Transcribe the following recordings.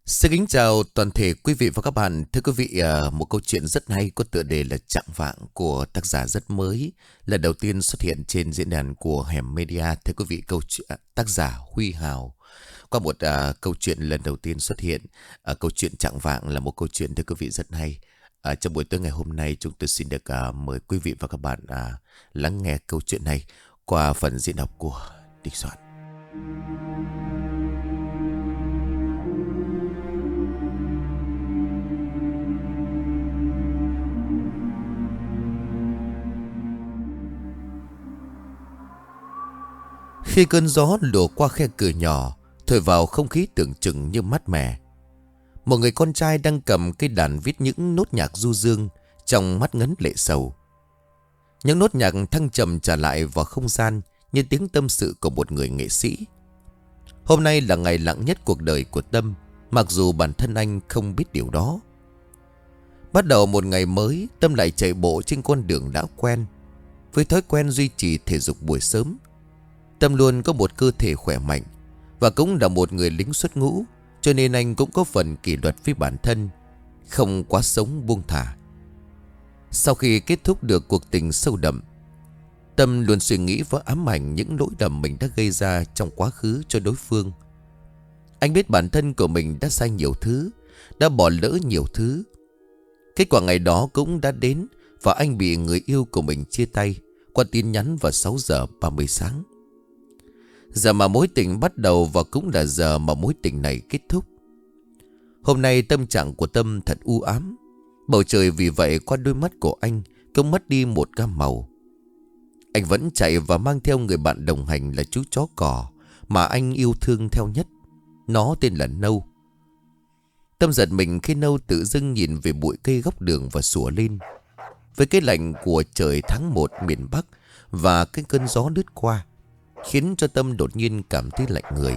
Xin kính chào toàn thể quý vị và các bạn. Thưa quý vị, một câu chuyện rất hay có tựa đề là Chạng Vạng của tác giả rất mới, lần đầu tiên xuất hiện trên diễn đàn của Hẻm Media. Thưa quý vị, câu chuyện tác giả Huy Hào qua một câu chuyện lần đầu tiên xuất hiện. Câu chuyện Chạng Vạng là một câu chuyện thưa quý vị rất hay. Trong buổi tối ngày hôm nay, chúng tôi xin được mời quý vị và các bạn lắng nghe câu chuyện này qua phần diễn đọc của Địch Soạn. Khi cơn gió lùa qua khe cửa nhỏ, thổi vào không khí tưởng chừng như mát mẻ, một người con trai đang cầm cây đàn viết những nốt nhạc du dương, trong mắt ngấn lệ sầu. Những nốt nhạc thăng trầm trả lại vào không gian như tiếng tâm sự của một người nghệ sĩ. Hôm nay là ngày lặng nhất cuộc đời của Tâm, mặc dù bản thân anh không biết điều đó. Bắt đầu một ngày mới, Tâm lại chạy bộ trên con đường đã quen. Với thói quen duy trì thể dục buổi sớm, Tâm luôn có một cơ thể khỏe mạnh, và cũng là một người lính xuất ngũ, cho nên anh cũng có phần kỷ luật với bản thân, không quá sống buông thả. Sau khi kết thúc được cuộc tình sâu đậm, Tâm luôn suy nghĩ và ám ảnh những lỗi lầm mình đã gây ra trong quá khứ cho đối phương. Anh biết bản thân của mình đã sai nhiều thứ, đã bỏ lỡ nhiều thứ. Kết quả ngày đó cũng đã đến, và anh bị người yêu của mình chia tay qua tin nhắn vào 6 giờ 30 sáng. Giờ mà mối tình bắt đầu, và cũng là giờ mà mối tình này kết thúc. Hôm nay tâm trạng của Tâm thật u ám. Bầu trời vì vậy qua đôi mắt của anh cũng mất đi một gam màu. Anh vẫn chạy và mang theo người bạn đồng hành là chú chó cỏ mà anh yêu thương theo nhất. Nó tên là Nâu. Tâm giật mình khi Nâu tự dưng nhìn về bụi cây góc đường và sủa lên. Với cái lạnh của trời tháng 1 miền Bắc và cái cơn gió lướt qua, khiến cho Tâm đột nhiên cảm thấy lạnh người.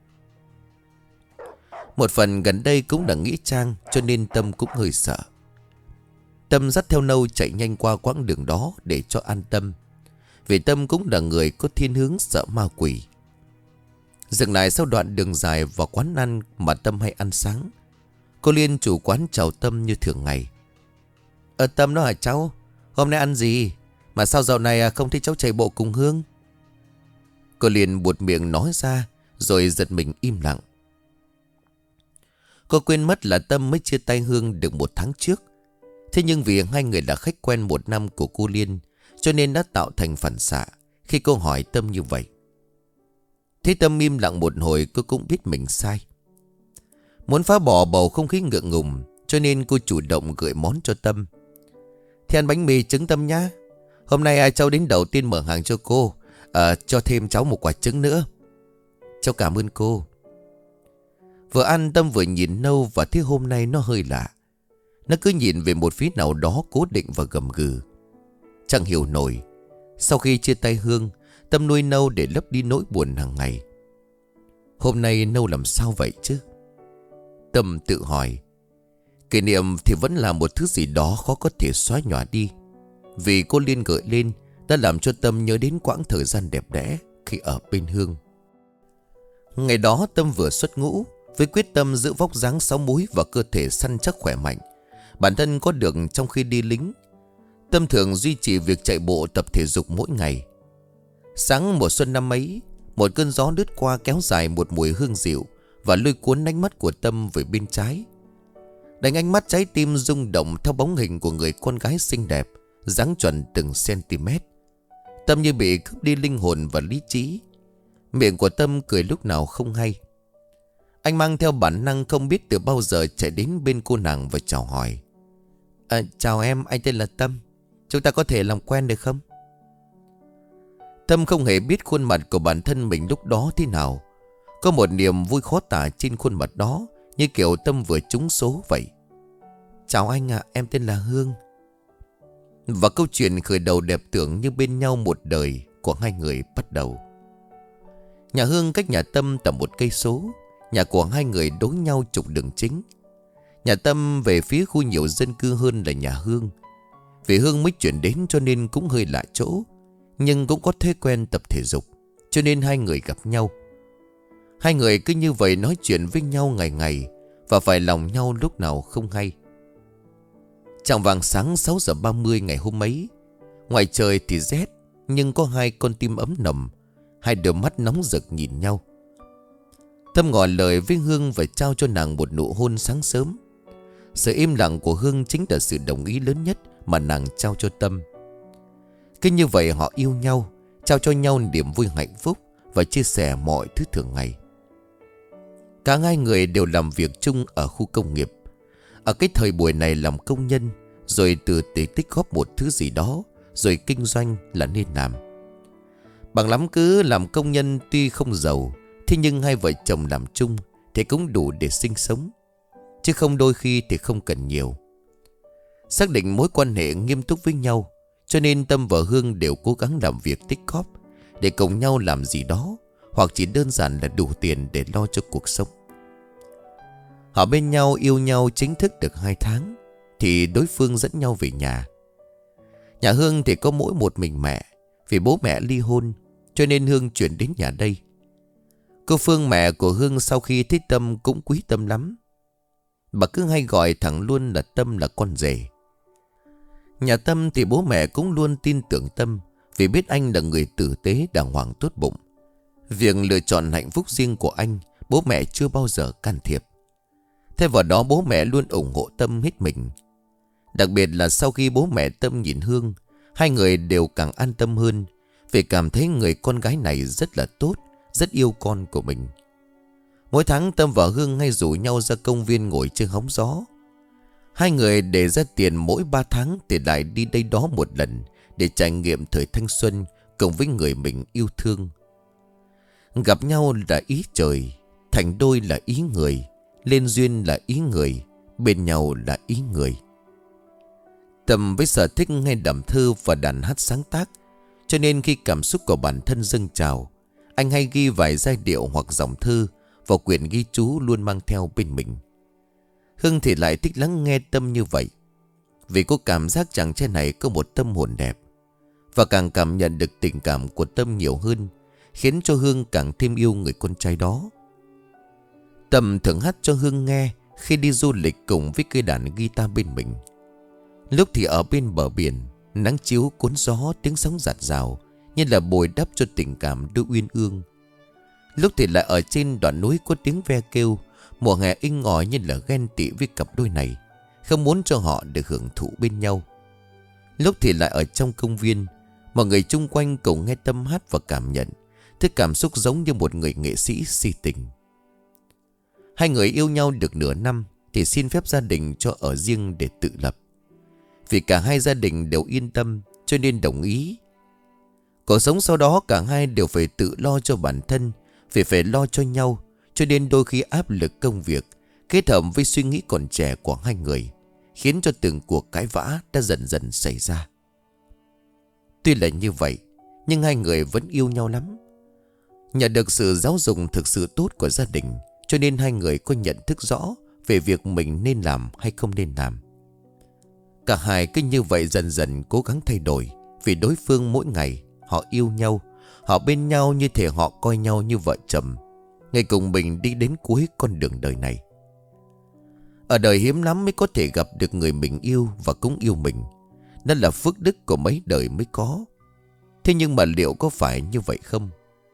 Một phần gần đây cũng là nghĩa trang, cho nên Tâm cũng hơi sợ. Tâm dắt theo Nâu chạy nhanh qua quãng đường đó để cho an tâm, vì Tâm cũng là người có thiên hướng sợ ma quỷ. Dừng lại sau đoạn đường dài vào quán ăn mà Tâm hay ăn sáng. Cô Liên chủ quán chào Tâm như thường ngày. Tâm đó hả cháu? Hôm nay ăn gì? Mà sao dạo này không thấy cháu chạy bộ cùng Hương? Cô Liên buột miệng nói ra, rồi giật mình im lặng. Cô quên mất là Tâm mới chia tay Hương được 1 tháng trước. Thế nhưng vì hai người là khách quen 1 năm của cô Liên, cho nên đã tạo thành phản xạ khi cô hỏi Tâm như vậy. Thế Tâm im lặng một hồi, cô cũng biết mình sai. Muốn phá bỏ bầu không khí ngượng ngùng, cho nên cô chủ động gửi món cho Tâm. Thì ăn bánh mì trứng Tâm nhá. Hôm nay cháu đến đầu tiên mở hàng cho cô, cho thêm cháu một quả trứng nữa. Cháu cảm ơn cô. Vừa ăn Tâm vừa nhìn Nâu, và thấy hôm nay nó hơi lạ. Nó cứ nhìn về một phía nào đó cố định và gầm gừ. Chẳng hiểu nổi, sau khi chia tay Hương, Tâm nuôi Nâu để lấp đi nỗi buồn hàng ngày. Hôm nay Nâu làm sao vậy chứ? Tâm tự hỏi. Kỷ niệm thì vẫn là một thứ gì đó khó có thể xóa nhòa đi, vì cô Liên gợi lên đã làm cho Tâm nhớ đến quãng thời gian đẹp đẽ khi ở bên Hương. Ngày đó Tâm vừa xuất ngũ, với quyết tâm giữ vóc dáng 6 múi và cơ thể săn chắc khỏe mạnh bản thân có được trong khi đi lính. Tâm thường duy trì việc chạy bộ tập thể dục mỗi ngày. Sáng mùa xuân năm ấy, một cơn gió lướt qua kéo dài một mùi hương dịu và lôi cuốn ánh mắt của Tâm về bên trái. Đánh ánh mắt trái tim rung động theo bóng hình của người con gái xinh đẹp, dáng chuẩn từng cm. Tâm như bị cướp đi linh hồn và lý trí. Miệng của Tâm cười lúc nào không hay. Anh mang theo bản năng không biết từ bao giờ chạy đến bên cô nàng và chào hỏi. Chào em, anh tên là Tâm. Chúng ta có thể làm quen được không? Tâm không hề biết khuôn mặt của bản thân mình lúc đó thế nào. Có một niềm vui khó tả trên khuôn mặt đó, như kiểu Tâm vừa trúng số vậy. Chào anh ạ, em tên là Hương. Và câu chuyện khởi đầu đẹp tưởng như bên nhau một đời của hai người bắt đầu. Nhà Hương cách nhà Tâm tầm 1 cây số. Nhà của hai người đối nhau trục đường chính. Nhà Tâm về phía khu nhiều dân cư hơn là nhà Hương. Vì Hương mới chuyển đến cho nên cũng hơi lạ chỗ, nhưng cũng có thói quen tập thể dục, cho nên hai người gặp nhau. Hai người cứ như vậy nói chuyện với nhau ngày ngày. và phải lòng nhau lúc nào không hay. Chạng vạng sáng 6 giờ 30 ngày hôm ấy, ngoài trời thì rét, nhưng có hai con tim ấm nồng, hai đôi mắt nóng rực nhìn nhau. Tâm ngỏ lời với Hương và trao cho nàng một nụ hôn sáng sớm. Sự im lặng của Hương chính là sự đồng ý lớn nhất mà nàng trao cho Tâm. Cứ như vậy họ yêu nhau, trao cho nhau niềm vui hạnh phúc và chia sẻ mọi thứ thường ngày. Cả hai người đều làm việc chung ở khu công nghiệp. Ở cái thời buổi này làm công nhân, rồi từ để tích góp một thứ gì đó, rồi kinh doanh là nên làm. Bằng lắm cứ làm công nhân tuy không giàu, thế nhưng hai vợ chồng làm chung thì cũng đủ để sinh sống, chứ không đôi khi thì không cần nhiều. Xác định mối quan hệ nghiêm túc với nhau, cho nên Tâm và Hương đều cố gắng làm việc tích góp để cùng nhau làm gì đó, hoặc chỉ đơn giản là đủ tiền để lo cho cuộc sống. Họ bên nhau yêu nhau chính thức được 2 tháng thì đối phương dẫn nhau về nhà. Nhà Hương thì có mỗi một mình mẹ, vì bố mẹ ly hôn, cho nên Hương chuyển đến nhà đây. Cô Phương, mẹ của Hương, sau khi thấy Tâm cũng quý Tâm lắm. Bà cứ hay gọi thẳng luôn là Tâm là con rể. Nhà Tâm thì bố mẹ cũng luôn tin tưởng Tâm, vì biết anh là người tử tế, đàng hoàng, tốt bụng. Việc lựa chọn hạnh phúc riêng của anh, bố mẹ chưa bao giờ can thiệp. Thêm vào đó bố mẹ luôn ủng hộ Tâm hết mình. Đặc biệt là sau khi bố mẹ Tâm nhìn Hương, hai người đều càng an tâm hơn, vì cảm thấy người con gái này rất là tốt, rất yêu con của mình. Mỗi tháng Tâm và Hương hay rủ nhau ra công viên ngồi chơi hóng gió. Hai người để ra tiền mỗi 3 tháng thì lại đi đây đó một lần, để trải nghiệm thời thanh xuân cùng với người mình yêu thương. Gặp nhau là ý trời, thành đôi là ý người, lên duyên là ý người, bên nhau là ý người. Tâm với sở thích nghe đàm thơ và đàn hát sáng tác, cho nên khi cảm xúc của bản thân dâng trào, anh hay ghi vài giai điệu hoặc dòng thơ vào quyển ghi chú luôn mang theo bên mình. Hương thì lại thích lắng nghe Tâm như vậy, vì cô cảm giác chàng trai này có một tâm hồn đẹp, và càng cảm nhận được tình cảm của Tâm nhiều hơn, khiến cho Hương càng thêm yêu người con trai đó. Tâm thường hát cho Hương nghe khi đi du lịch cùng với cây đàn guitar bên mình. Lúc thì ở bên bờ biển, nắng chiếu cuốn gió, tiếng sóng rạt rào như là bồi đắp cho tình cảm đôi uyên ương. Lúc thì lại ở trên đoạn núi có tiếng ve kêu, mùa hè inh ỏi như là ghen tị với cặp đôi này, không muốn cho họ được hưởng thụ bên nhau. Lúc thì lại ở trong công viên, mọi người chung quanh cùng nghe Tâm hát và cảm nhận thứ cảm xúc giống như một người nghệ sĩ si tình. Hai người yêu nhau được nửa năm thì xin phép gia đình cho ở riêng để tự lập. Vì cả hai gia đình đều yên tâm cho nên đồng ý. Cuộc sống sau đó cả hai đều phải tự lo cho bản thân, vì phải lo cho nhau, cho nên đôi khi áp lực công việc kết hợp với suy nghĩ còn trẻ của hai người khiến cho từng cuộc cãi vã đã dần dần xảy ra. Tuy là như vậy, nhưng hai người vẫn yêu nhau lắm. Nhờ được sự giáo dục thực sự tốt của gia đình, cho nên hai người có nhận thức rõ về việc mình nên làm hay không nên làm. Cả hai cứ như vậy dần dần cố gắng thay đổi, vì đối phương mỗi ngày họ yêu nhau, họ bên nhau như thể họ coi nhau như vợ chồng, ngày cùng mình đi đến cuối con đường đời này. Ở đời hiếm lắm mới có thể gặp được người mình yêu và cũng yêu mình. Đó là phước đức của mấy đời mới có. Thế nhưng mà liệu có phải như vậy không?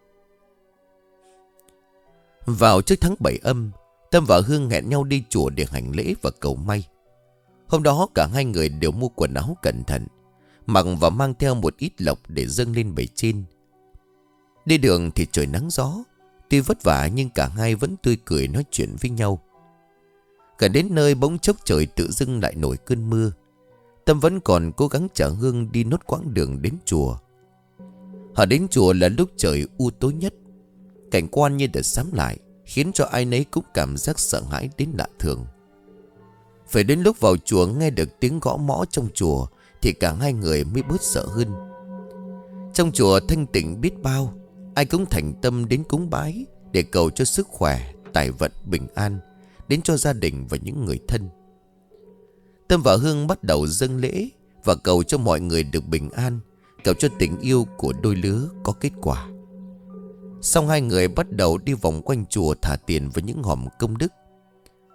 Vào trước tháng 7 âm, Tâm và Hương hẹn nhau đi chùa để hành lễ và cầu may. Hôm đó cả hai người đều mua quần áo cẩn thận, mặc và mang theo một ít lộc để dâng lên bề trên. Đi đường thì trời nắng gió, tuy vất vả nhưng cả hai vẫn tươi cười nói chuyện với nhau. Gần đến nơi bỗng chốc trời tự dưng lại nổi cơn mưa. Tâm vẫn còn cố gắng chở Hương đi nốt quãng đường đến chùa. Họ đến chùa là lúc trời u tối nhất. Cảnh quan như được xám lại, khiến cho ai nấy cũng cảm giác sợ hãi đến lạ thường. Phải đến lúc vào chùa nghe được tiếng gõ mõ trong chùa thì cả hai người mới bớt sợ hơn. Trong chùa thanh tịnh biết bao, ai cũng thành tâm đến cúng bái để cầu cho sức khỏe, tài vận, bình an đến cho gia đình và những người thân. Tâm và Hương bắt đầu dâng lễ và cầu cho mọi người được bình an, cầu cho tình yêu của đôi lứa có kết quả. Xong hai người bắt đầu đi vòng quanh chùa thả tiền vào những hòm công đức.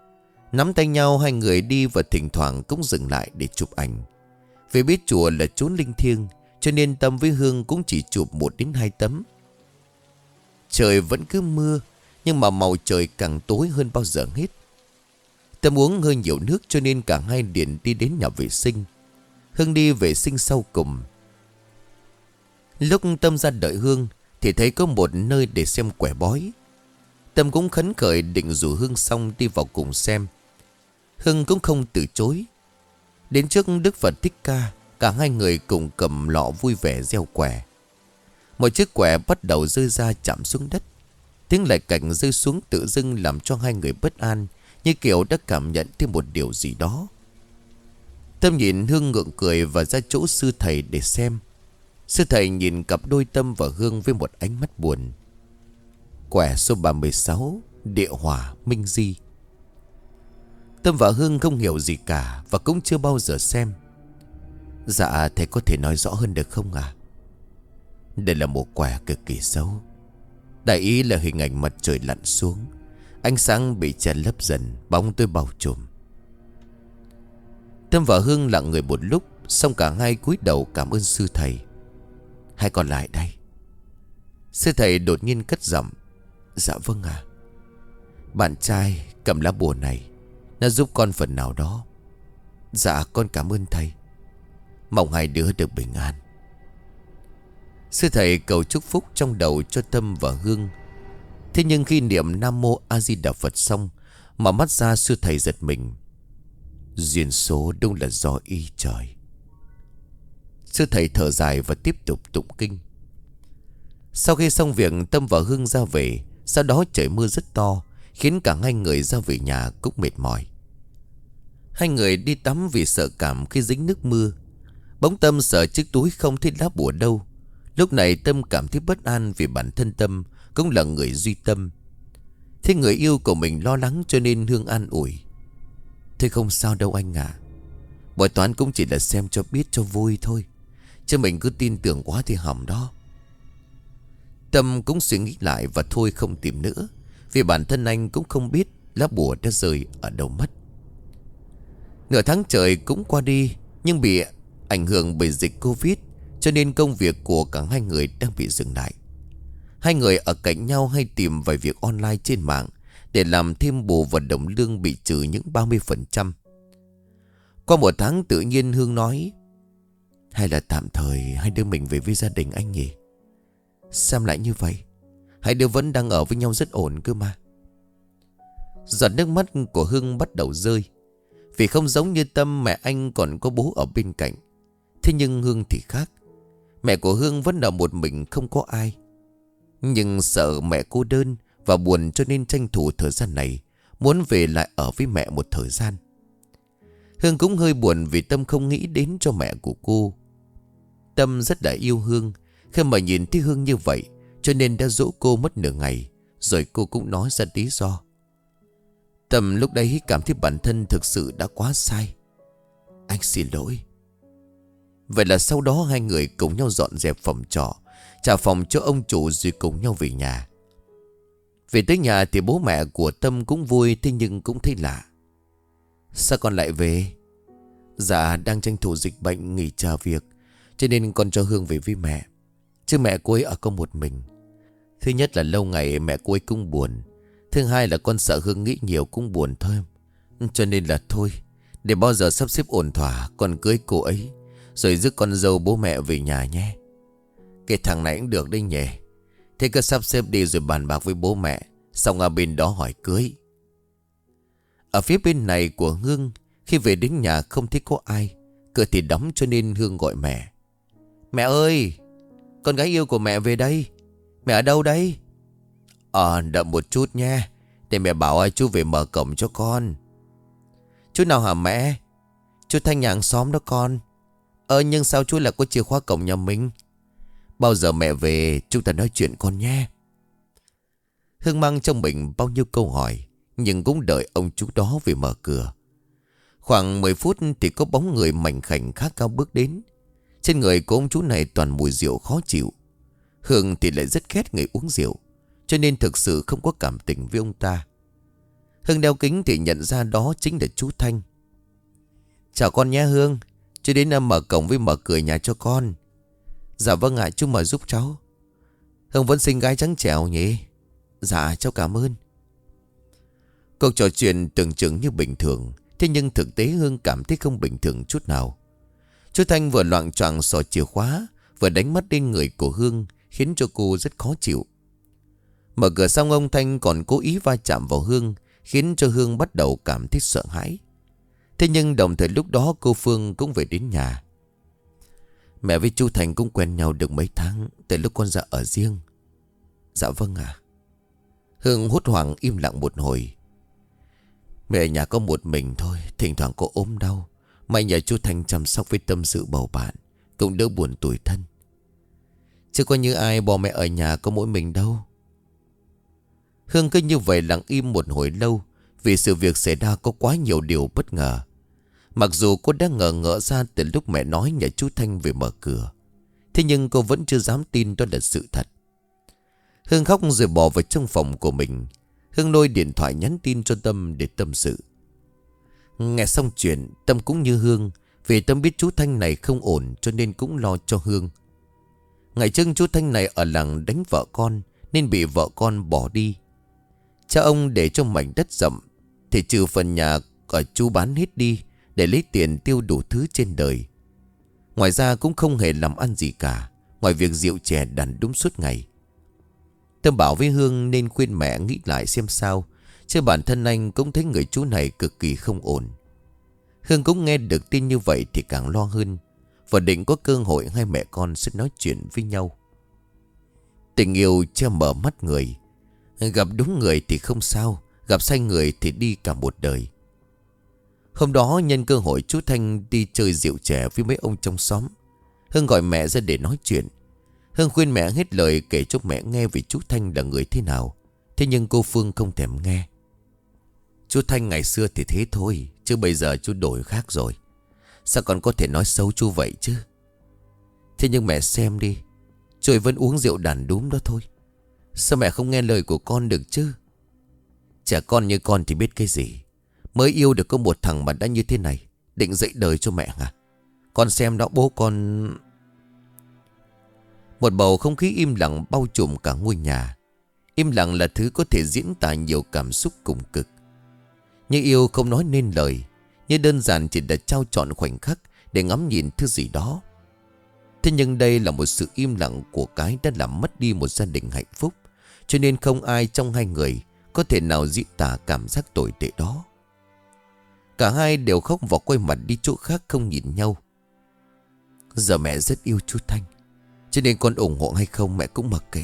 Nắm tay nhau hai người đi và thỉnh thoảng cũng dừng lại để chụp ảnh. Vì biết chùa là chốn linh thiêng, cho nên Tâm với Hương cũng chỉ chụp 1 đến 2 tấm. Trời vẫn cứ mưa, nhưng mà màu trời càng tối hơn bao giờ hết. Tâm uống hơi nhiều nước cho nên cả hai liền đi đến nhà vệ sinh. Hương đi vệ sinh sau cùng. Lúc Tâm ra đợi Hương thì thấy có một nơi để xem quẻ bói. Tâm cũng khấn khởi định rủ Hương xong đi vào cùng xem. Hương cũng không từ chối. Đến trước Đức Phật Thích Ca, cả hai người cùng cầm lọ vui vẻ gieo quẻ. Một chiếc quẻ bắt đầu rơi ra chạm xuống đất. Tiếng lạch cạch rơi xuống tự dưng làm cho hai người bất an, như kiểu đã cảm nhận thêm một điều gì đó. Tâm nhìn Hương ngượng cười và ra chỗ sư thầy để xem. Sư thầy nhìn cặp đôi Tâm và Hương với một ánh mắt buồn. Quẻ số 36, địa hỏa minh di. Tâm và Hương không hiểu gì cả và cũng chưa bao giờ xem. Dạ thầy có thể nói rõ hơn được không ạ? Đây là một quẻ cực kỳ xấu. Đại ý là hình ảnh mặt trời lặn xuống, ánh sáng bị che lấp dần, bóng tối bao trùm. Tâm và Hương lặng người một lúc, xong cả hai cúi đầu cảm ơn sư thầy. Hai còn lại đây. Sư thầy đột nhiên cất giọng. Dạ vâng ạ. Bạn trai cầm lá bùa này, nó giúp con phần nào đó. Dạ con cảm ơn thầy. Mong hai đứa được bình an. Sư thầy cầu chúc phúc trong đầu cho Tâm và Hương. Thế nhưng khi niệm Nam Mô A Di Đà Phật xong, mà mắt ra sư thầy giật mình. Duyên số đúng là do ý trời. Sư thầy thở dài và tiếp tục tụng kinh. Sau khi xong việc, Tâm và Hương ra về. Sau đó trời mưa rất to, khiến cả hai người ra về nhà cũng mệt mỏi. Hai người đi tắm vì sợ cảm khi dính nước mưa. Bỗng Tâm sợ chiếc túi không thấy lá bùa đâu. Lúc này Tâm cảm thấy bất an vì bản thân Tâm cũng là người duy tâm. Thế người yêu của mình lo lắng cho nên Hương an ủi. Thế không sao đâu anh ạ. Bói toán cũng chỉ là xem cho biết cho vui thôi, chứ mình cứ tin tưởng quá thì hỏng đó. Tâm cũng suy nghĩ lại và thôi không tìm nữa, vì bản thân anh cũng không biết lá bùa đã rơi ở đâu mất. Nửa tháng trời cũng qua đi, nhưng bị ảnh hưởng bởi dịch Covid, cho nên công việc của cả hai người đang bị dừng lại. Hai người ở cạnh nhau hay tìm vài việc online trên mạng để làm thêm bù và đồng lương bị trừ những 30%. Qua 1 tháng tự nhiên Hương nói, hay là tạm thời hai đứa mình về với gia đình anh nhỉ? Sao lại như vậy? Hai đứa vẫn đang ở với nhau rất ổn cơ mà. Giọt nước mắt của Hương bắt đầu rơi. Vì không giống như Tâm, mẹ anh còn có bố ở bên cạnh. Thế nhưng Hương thì khác. Mẹ của Hương vẫn ở một mình, không có ai. Nhưng sợ mẹ cô đơn và buồn, cho nên tranh thủ thời gian này muốn về lại ở với mẹ một thời gian. Hương cũng hơi buồn vì Tâm không nghĩ đến cho mẹ của cô. Tâm rất là yêu Hương. Khi mà nhìn thấy Hương như vậy, cho nên đã dỗ cô mất nửa ngày. Rồi cô cũng nói ra lý do. Tâm lúc đấy cảm thấy bản thân thực sự đã quá sai. Anh xin lỗi. Vậy là sau đó hai người cùng nhau dọn dẹp phòng trọ, trả phòng cho ông chủ rồi cùng nhau về nhà. Về tới nhà thì bố mẹ của Tâm cũng vui, thế nhưng cũng thấy lạ. Sao con lại về? Dạ đang tranh thủ dịch bệnh nghỉ chờ việc, cho nên con cho Hương về với mẹ. Chứ mẹ cô ấy ở có một mình. Thứ nhất là lâu ngày mẹ cô ấy cũng buồn. Thứ hai là con sợ Hương nghĩ nhiều cũng buồn thôi. Cho nên là thôi, để bao giờ sắp xếp ổn thỏa con cưới cô ấy, rồi rước con dâu bố mẹ về nhà nhé. Cái thằng này cũng được đấy nhỉ. Thế cứ sắp xếp đi rồi bàn bạc với bố mẹ, xong ở bên đó hỏi cưới. Ở phía bên này của Hương, khi về đến nhà không thấy có ai, cửa thì đóng, cho nên Hương gọi mẹ. Mẹ ơi, con gái yêu của mẹ về đây. Mẹ ở đâu đây? Đợi một chút nha, để mẹ bảo ai chú về mở cổng cho con. Chú nào hả mẹ? Chú Thanh nhà hàng xóm đó con. Nhưng sao chú lại có chìa khóa cổng nhà mình? Bao giờ mẹ về chúng ta nói chuyện con nhé. Hương mang trong mình bao nhiêu câu hỏi, nhưng cũng đợi ông chú đó về mở cửa. Khoảng 10 phút thì có bóng người mảnh khảnh khá cao bước đến. Trên người của ông chú này toàn mùi rượu khó chịu. Hương thì lại rất ghét người uống rượu, cho nên thực sự không có cảm tình với ông ta. Hương đeo kính thì nhận ra đó chính là chú Thanh. Chào con nhé Hương. Chú đến mở cổng với mở cửa nhà cho con. Dạ vâng ạ, chú mở giúp cháu. Hương vẫn xinh gái trắng trẻo nhỉ? Dạ cháu cảm ơn. Cuộc trò chuyện tưởng chừng như bình thường, thế nhưng thực tế Hương cảm thấy không bình thường chút nào. Chú Thanh vừa loạng choạng xỏ chìa khóa, vừa đánh mắt lên người của Hương, khiến cho cô rất khó chịu. Mở cửa xong ông Thanh còn cố ý va chạm vào Hương, khiến cho Hương bắt đầu cảm thấy sợ hãi. Thế nhưng đồng thời lúc đó cô Phương cũng về đến nhà. Mẹ với chú Thành cũng quen nhau được mấy tháng, từ lúc con ra ở riêng. Dạ vâng ạ. Hương hốt hoảng im lặng một hồi. Mẹ ở nhà có một mình thôi, thỉnh thoảng có ốm đau, may nhờ chú Thành chăm sóc với tâm sự bầu bạn, cũng đỡ buồn tủi thân. Chứ có như ai bỏ mẹ ở nhà có mỗi mình đâu. Hương cứ như vậy lặng im một hồi lâu, vì sự việc xảy ra có quá nhiều điều bất ngờ. Mặc dù cô đã ngờ ngỡ ra từ lúc mẹ nói nhà chú Thanh về mở cửa, thế nhưng cô vẫn chưa dám tin đó là sự thật. Hương khóc rồi bỏ vào trong phòng của mình. Hương lôi điện thoại nhắn tin cho Tâm để tâm sự. Nghe xong chuyện, Tâm cũng như Hương, vì Tâm biết chú Thanh này không ổn cho nên cũng lo cho Hương. Ngày trước chú Thanh này ở làng đánh vợ con nên bị vợ con bỏ đi. Cha ông để cho mảnh đất rậm thì trừ phần nhà ở chú bán hết đi để lấy tiền tiêu đủ thứ trên đời. Ngoài ra cũng không hề làm ăn gì cả, ngoài việc rượu chè đàn đúng suốt ngày. Tâm bảo với Hương nên khuyên mẹ nghĩ lại xem sao, chứ bản thân anh cũng thấy người chú này cực kỳ không ổn. Hương cũng nghe được tin như vậy thì càng lo hơn, và định có cơ hội hai mẹ con sẽ nói chuyện với nhau. Tình yêu che mở mắt người. Gặp đúng người thì không sao, gặp sai người thì đi cả một đời. Hôm đó nhân cơ hội chú Thanh đi chơi rượu chè với mấy ông trong xóm. Hương gọi mẹ ra để nói chuyện. Hương khuyên mẹ hết lời kể cho mẹ nghe về chú Thanh là người thế nào. Thế nhưng cô Phương không thèm nghe. Chú Thanh ngày xưa thì thế thôi, chứ bây giờ chú đổi khác rồi. Sao con có thể nói xấu chú vậy chứ? Thế nhưng mẹ xem đi, chú ấy vẫn uống rượu đàn đúm đó thôi. Sao mẹ không nghe lời của con được chứ? Trẻ con như con thì biết cái gì. Mới yêu được có một thằng mà đã như thế này, định dạy đời cho mẹ à? Con xem đó bố con... Một bầu không khí im lặng bao trùm cả ngôi nhà. Im lặng là thứ có thể diễn tả nhiều cảm xúc cùng cực. Như yêu không nói nên lời, như đơn giản chỉ là trao trọn khoảnh khắc để ngắm nhìn thứ gì đó. Thế nhưng đây là một sự im lặng của cái đã làm mất đi một gia đình hạnh phúc, cho nên không ai trong hai người có thể nào diễn tả cảm giác tồi tệ đó. Cả hai đều khóc và quay mặt đi chỗ khác không nhìn nhau. Giờ mẹ rất yêu chú Thanh, cho nên con ủng hộ hay không mẹ cũng mặc kệ.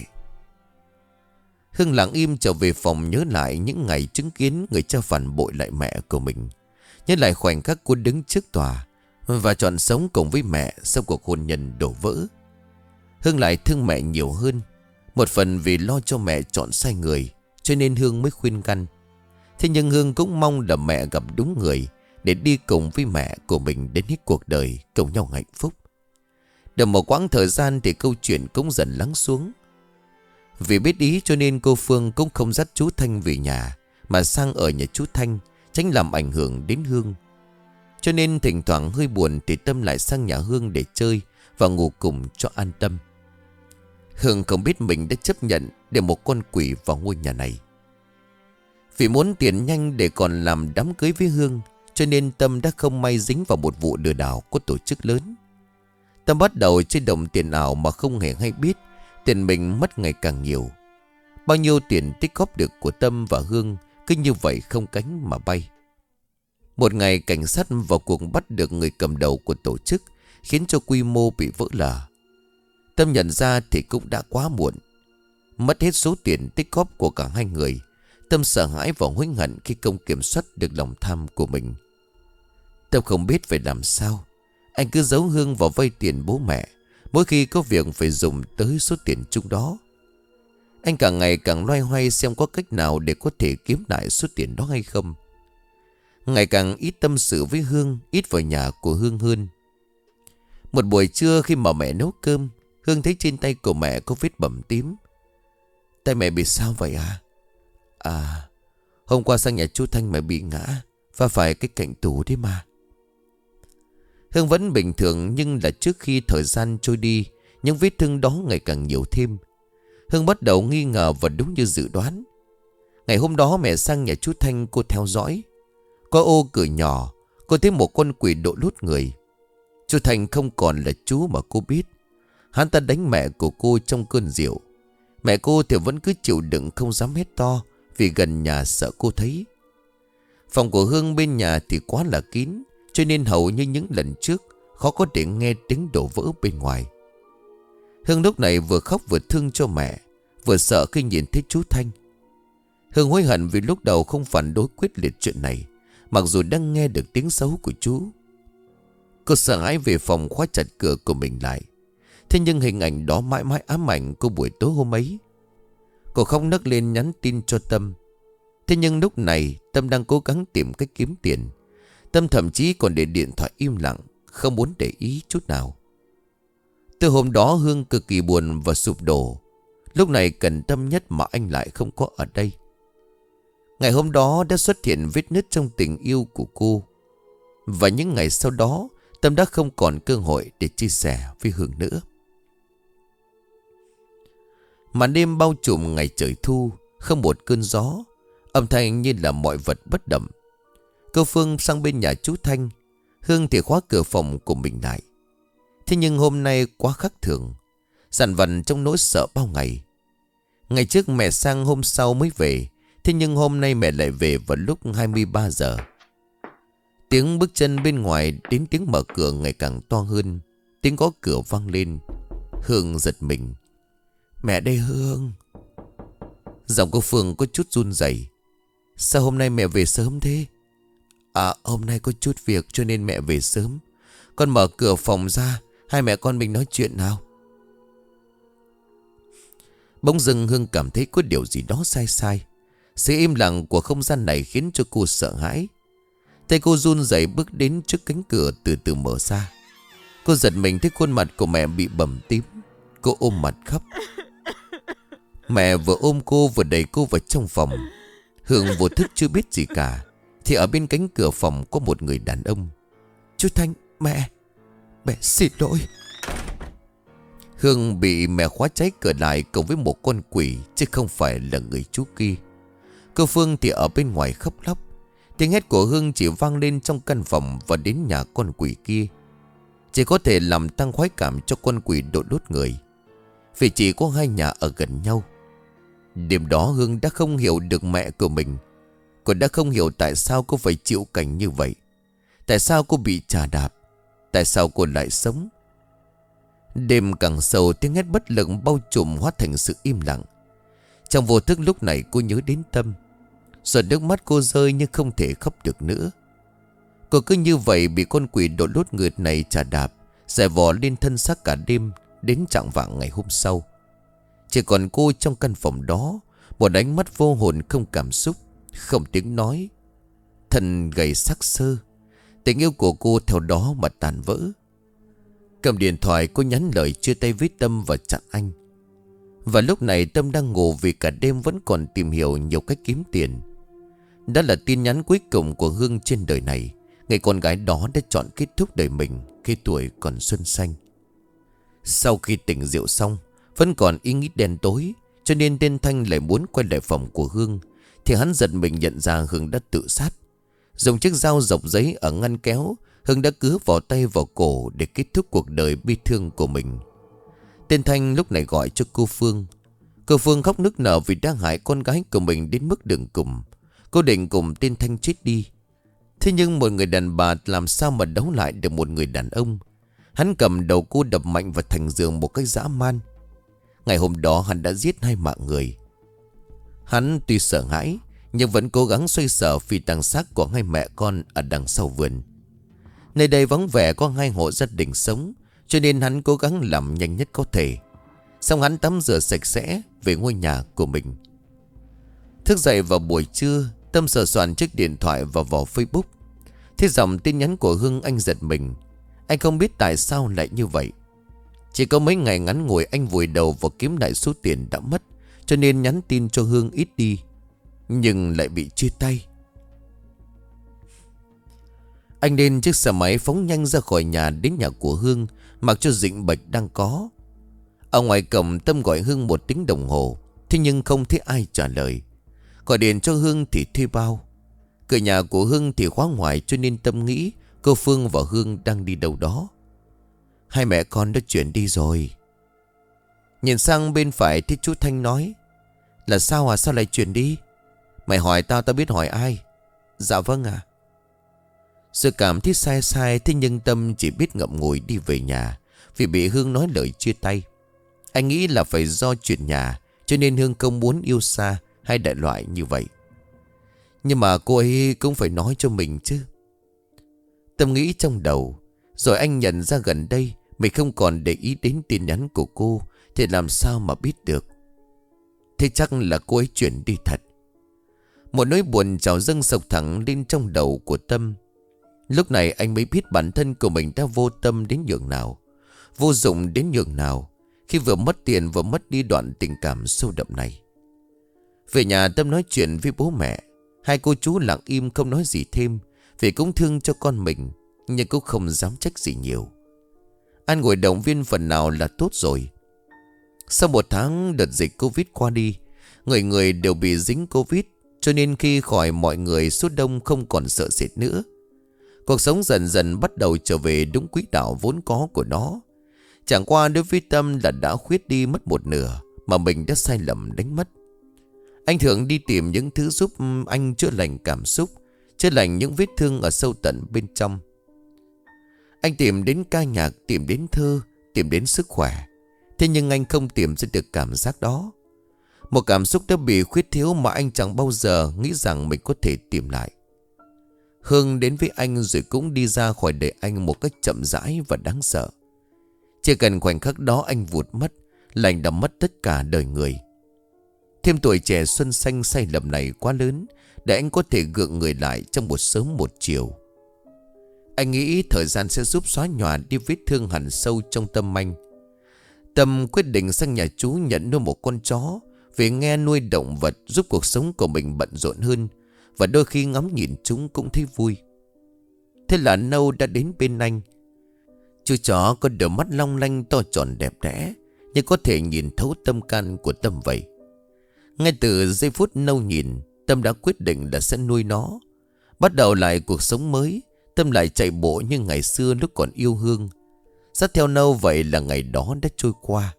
Hương lặng im trở về phòng nhớ lại những ngày chứng kiến người cha phản bội lại mẹ của mình. Nhớ lại khoảnh khắc cô đứng trước tòa và chọn sống cùng với mẹ sau cuộc hôn nhân đổ vỡ. Hương lại thương mẹ nhiều hơn. Một phần vì lo cho mẹ chọn sai người, cho nên Hương mới khuyên can. Thế nhưng Hương cũng mong là mẹ gặp đúng người để đi cùng với mẹ của mình đến hết cuộc đời, cùng nhau hạnh phúc. Được một quãng thời gian thì câu chuyện cũng dần lắng xuống. Vì biết ý cho nên cô Phương cũng không dắt chú Thanh về nhà, mà sang ở nhà chú Thanh, tránh làm ảnh hưởng đến Hương. Cho nên thỉnh thoảng hơi buồn thì Tâm lại sang nhà Hương để chơi và ngủ cùng cho an tâm. Hương không biết mình đã chấp nhận để một con quỷ vào ngôi nhà này. Vì muốn tiền nhanh để còn làm đám cưới với Hương, cho nên Tâm đã không may dính vào một vụ lừa đảo có tổ chức lớn. Tâm bắt đầu chơi đồng tiền ảo mà không hề hay biết tiền mình mất ngày càng nhiều. Bao nhiêu tiền tích góp được của Tâm và Hương cứ như vậy không cánh mà bay. Một ngày cảnh sát vào cuộc bắt được người cầm đầu của tổ chức, khiến cho quy mô bị vỡ lở. Tâm nhận ra thì cũng đã quá muộn. Mất hết số tiền tích góp của cả hai người. Tâm sợ hãi và hối hận khi không kiểm soát được lòng tham của mình. Tâm không biết phải làm sao. Anh cứ giấu Hương vào vay tiền bố mẹ, mỗi khi có việc phải dùng tới số tiền chung đó. Anh càng ngày càng loay hoay xem có cách nào để có thể kiếm lại số tiền đó hay không. Ngày càng ít tâm sự với Hương, ít vào nhà của Hương hơn. Một buổi trưa khi mà mẹ nấu cơm, Hương thấy trên tay của mẹ có vết bầm tím. Tay mẹ bị sao vậy à? À, Hôm qua sang nhà chú Thanh mẹ bị ngã, và phải cái cạnh tủ đấy mà. Hương vẫn bình thường, nhưng là trước khi thời gian trôi đi, những vết thương đó ngày càng nhiều thêm. Hương bắt đầu nghi ngờ, và đúng như dự đoán, ngày hôm đó mẹ sang nhà chú Thanh, cô theo dõi. Qua ô cửa nhỏ, cô thấy một con quỷ đội lốt người. Chú Thanh không còn là chú mà cô biết. Hắn ta đánh mẹ của cô trong cơn rượu. Mẹ cô thì vẫn cứ chịu đựng, không dám hét to, vì gần nhà sợ cô thấy. Phòng của Hương bên nhà thì quá là kín, cho nên hầu như những lần trước khó có thể nghe tiếng đổ vỡ bên ngoài. Hương lúc này vừa khóc vừa thương cho mẹ, vừa sợ khi nhìn thấy chú Thanh. Hương hối hận vì lúc đầu không phản đối quyết liệt chuyện này, mặc dù đang nghe được tiếng xấu của chú. Cô sợ hãi về phòng, khóa chặt cửa của mình lại. Thế nhưng hình ảnh đó mãi mãi ám ảnh cô buổi tối hôm ấy. Cô không nấc lên nhắn tin cho Tâm. Thế nhưng lúc này Tâm đang cố gắng tìm cách kiếm tiền. Tâm thậm chí còn để điện thoại im lặng, không muốn để ý chút nào. Từ hôm đó Hương cực kỳ buồn và sụp đổ. Lúc này cần Tâm nhất mà anh lại không có ở đây. Ngày hôm đó đã xuất hiện vết nứt trong tình yêu của cô. Và những ngày sau đó, Tâm đã không còn cơ hội để chia sẻ với Hương nữa. Màn đêm bao trùm ngày trời thu, không một cơn gió, âm thanh như là mọi vật bất động. Cô Phương sang bên nhà chú Thanh, Hương thì khóa cửa phòng của mình lại. Thế nhưng hôm nay quá khác thường, dằn vặt trong nỗi sợ bao ngày. Ngày trước mẹ sang hôm sau mới về, thế nhưng hôm nay mẹ lại về vào lúc 23 giờ. Tiếng bước chân bên ngoài đến tiếng mở cửa ngày càng to hơn. Tiếng gõ cửa vang lên. Hương giật mình. Mẹ đây Hương. Giọng cô Phương có chút run rẩy. Sao hôm nay mẹ về sớm thế? À, hôm nay có chút việc cho nên mẹ về sớm. Con mở cửa phòng ra, hai mẹ con mình nói chuyện nào. Bỗng dưng Hương cảm thấy có điều gì đó sai sai. Sự im lặng của không gian này khiến cho cô sợ hãi. Tay cô run rẩy bước đến trước cánh cửa từ từ mở ra. Cô giật mình thấy khuôn mặt của mẹ bị bầm tím. Cô ôm mặt khóc. Mẹ vừa ôm cô vừa đẩy cô vào trong phòng. Hương vô thức chưa biết gì cả, thì ở bên cánh cửa phòng có một người đàn ông. Chú Thanh, mẹ xin lỗi. Hương bị mẹ khóa trái cửa lại cùng với một con quỷ, chứ không phải là người chú kia. Cô Phương thì ở bên ngoài khóc lóc. Tiếng hét của Hương chỉ vang lên trong căn phòng và đến nhà con quỷ kia. Chỉ có thể làm tăng khoái cảm cho con quỷ đội đốt người, vì chỉ có hai nhà ở gần nhau. Đêm đó Hương đã không hiểu được mẹ của mình. Cô đã không hiểu tại sao cô phải chịu cảnh như vậy. Tại sao cô bị chà đạp. Tại sao cô lại sống. Đêm càng sâu, tiếng hét bất lực bao trùm hóa thành sự im lặng. Trong vô thức lúc này cô nhớ đến Tâm. Rồi nước mắt cô rơi nhưng không thể khóc được nữa. Cô cứ như vậy bị con quỷ đội lốt người này chà đạp, giày vò lên thân xác cả đêm, đến chạng vạng ngày hôm sau. Chỉ còn cô trong căn phòng đó, một ánh mắt vô hồn không cảm xúc, không tiếng nói. Thân gầy xác xơ. Tình yêu của cô theo đó mà tàn vỡ. Cầm điện thoại cô nhắn lời chia tay với Tâm và chặn anh. Và lúc này Tâm đang ngủ vì cả đêm vẫn còn tìm hiểu nhiều cách kiếm tiền. Đó là tin nhắn cuối cùng của Hương trên đời này. Người con gái đó đã chọn kết thúc đời mình khi tuổi còn xuân xanh. Sau khi tỉnh rượu xong, vẫn còn ý nghĩ đen tối, cho nên tên Thanh lại muốn quay lại phòng của Hương. Thì hắn giật mình nhận ra Hương đã tự sát. Dùng chiếc dao dọc giấy ở ngăn kéo, Hương đã cứa vào tay vào cổ để kết thúc cuộc đời bi thương của mình. Tên Thanh lúc này gọi cho cô Phương. Cô Phương khóc nức nở vì đã hại con gái của mình đến mức đường cùng. Cô định cùng tên Thanh chết đi. Thế nhưng một người đàn bà làm sao mà đấu lại được một người đàn ông. Hắn cầm đầu cô đập mạnh vào thành giường một cách dã man. Ngày hôm đó hắn đã giết hai mạng người. Hắn tuy sợ hãi nhưng vẫn cố gắng xoay sở phi tang xác của hai mẹ con ở đằng sau vườn. Nơi đây vắng vẻ, có hai hộ gia đình sống, cho nên hắn cố gắng làm nhanh nhất có thể. Xong hắn tắm rửa sạch sẽ về ngôi nhà của mình. Thức dậy vào buổi trưa, Tâm sờ soạn chiếc điện thoại và vào Facebook. Thế dòng tin nhắn của Hương, anh giật mình. Anh không biết tại sao lại như vậy. Chỉ có mấy ngày ngắn ngủi anh vùi đầu vào kiếm lại số tiền đã mất, cho nên nhắn tin cho Hương ít đi. nhưng lại bị chia tay. Anh lên chiếc xe máy phóng nhanh ra khỏi nhà đến nhà của Hương, mặc cho Dĩnh Bạch đang có. Ở ngoài cổng Tâm gọi Hương 1 tiếng đồng hồ, thế nhưng không thấy ai trả lời. Gọi điện cho Hương thì thuê bao. Cửa nhà của Hương thì khóa ngoài, cho nên Tâm nghĩ cô Phương và Hương đang đi đâu đó. Hai mẹ con đã chuyển đi rồi. Nhìn sang bên phải thì chú Thanh nói: Là sao à, sao lại chuyển đi? Mày hỏi tao, tao biết hỏi ai? Dạ vâng à. Sự cảm thấy sai sai, thế nhưng Tâm chỉ biết ngậm ngùi đi về nhà, vì bị Hương nói lời chia tay. Anh nghĩ là phải do chuyện nhà, cho nên Hương không muốn yêu xa hay đại loại như vậy. Nhưng mà cô ấy cũng phải nói cho mình chứ. Tâm nghĩ trong đầu. Rồi anh nhận ra gần đây mình không còn để ý đến tin nhắn của cô, thì làm sao mà biết được. Thế chắc là cô ấy chuyển đi thật. Một nỗi buồn trào dâng sộc thẳng lên trong đầu của Tâm. Lúc này anh mới biết bản thân của mình đã vô tâm đến nhường nào, vô dụng đến nhường nào, khi vừa mất tiền vừa mất đi đoạn tình cảm sâu đậm này. Về nhà Tâm nói chuyện với bố mẹ. Hai cô chú lặng im không nói gì thêm, vì cũng thương cho con mình, nhưng cũng không dám trách gì nhiều. An ngồi động viên phần nào là tốt rồi. Sau 1 tháng đợt dịch Covid qua đi, người người đều bị dính Covid, cho nên khi khỏi mọi người số đông không còn sợ sệt nữa. Cuộc sống dần dần bắt đầu trở về đúng quỹ đạo vốn có của nó. Chẳng qua đối với Tâm là đã khuyết đi mất 1/2 mà mình đã sai lầm đánh mất. Anh thường đi tìm những thứ giúp anh chữa lành cảm xúc, chữa lành những vết thương ở sâu tận bên trong. Anh tìm đến ca nhạc, tìm đến thơ, tìm đến sức khỏe. Thế nhưng anh không tìm ra được cảm giác đó. Một cảm xúc đã bị khuyết thiếu mà anh chẳng bao giờ nghĩ rằng mình có thể tìm lại. Hương đến với anh rồi cũng đi ra khỏi đời anh một cách chậm rãi và đáng sợ. Chỉ cần khoảnh khắc đó anh vụt mất, là anh đã mất tất cả đời người. Thêm tuổi trẻ xuân xanh sai lầm này quá lớn để anh có thể gượng người lại trong một sớm một chiều. Anh nghĩ thời gian sẽ giúp xóa nhòa đi vết thương hằn sâu trong tâm anh. Tâm quyết định sang nhà chú nhận nuôi một con chó, vì nghe nuôi động vật giúp cuộc sống của mình bận rộn hơn, và đôi khi ngắm nhìn chúng cũng thấy vui. Thế là Nâu đã đến bên anh. Chú chó có đôi mắt long lanh to tròn đẹp đẽ, nhưng có thể nhìn thấu tâm can của Tâm vậy. Ngay từ giây phút Nâu nhìn, Tâm đã quyết định là sẽ nuôi nó. Bắt đầu lại cuộc sống mới, Tâm lại chạy bộ như ngày xưa lúc còn yêu Hương. Dắt theo Nâu vậy là ngày đó đã trôi qua.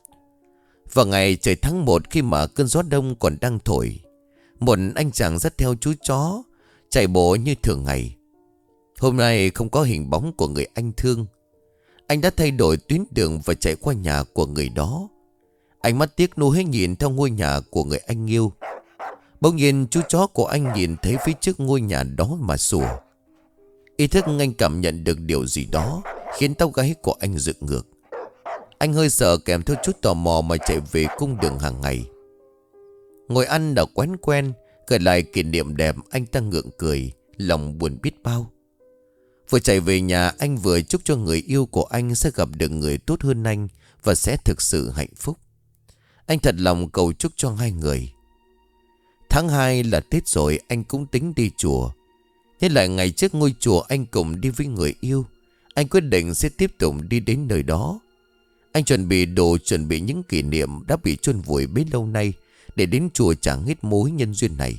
Vào ngày trời tháng 1, khi mà cơn gió đông còn đang thổi, một anh chàng dắt theo chú chó chạy bộ như thường ngày. Hôm nay không có hình bóng của người anh thương. Anh đã thay đổi tuyến đường và chạy qua nhà của người đó. Ánh mắt tiếc nuối nhìn theo ngôi nhà của người anh yêu. Bỗng nhiên chú chó của anh nhìn thấy phía trước ngôi nhà đó mà sủa. Ý thức anh cảm nhận được điều gì đó khiến tóc gáy của anh dựng ngược. Anh hơi sợ kèm theo chút tò mò mà chạy về cung đường hàng ngày. Ngồi ăn đã quen quen, kể lại kỷ niệm đẹp, anh ta ngượng cười, lòng buồn biết bao. Vừa chạy về nhà, anh vừa chúc cho người yêu của anh sẽ gặp được người tốt hơn anh và sẽ thực sự hạnh phúc. Anh thật lòng cầu chúc cho hai người. Tháng 2 là Tết rồi, anh cũng tính đi chùa. Thế lại ngày trước ngôi chùa anh cùng đi với người yêu, anh quyết định sẽ tiếp tục đi đến nơi đó. Anh chuẩn bị đồ, chuẩn bị những kỷ niệm đã bị chôn vùi bấy lâu nay để đến chùa trả hết mối nhân duyên này.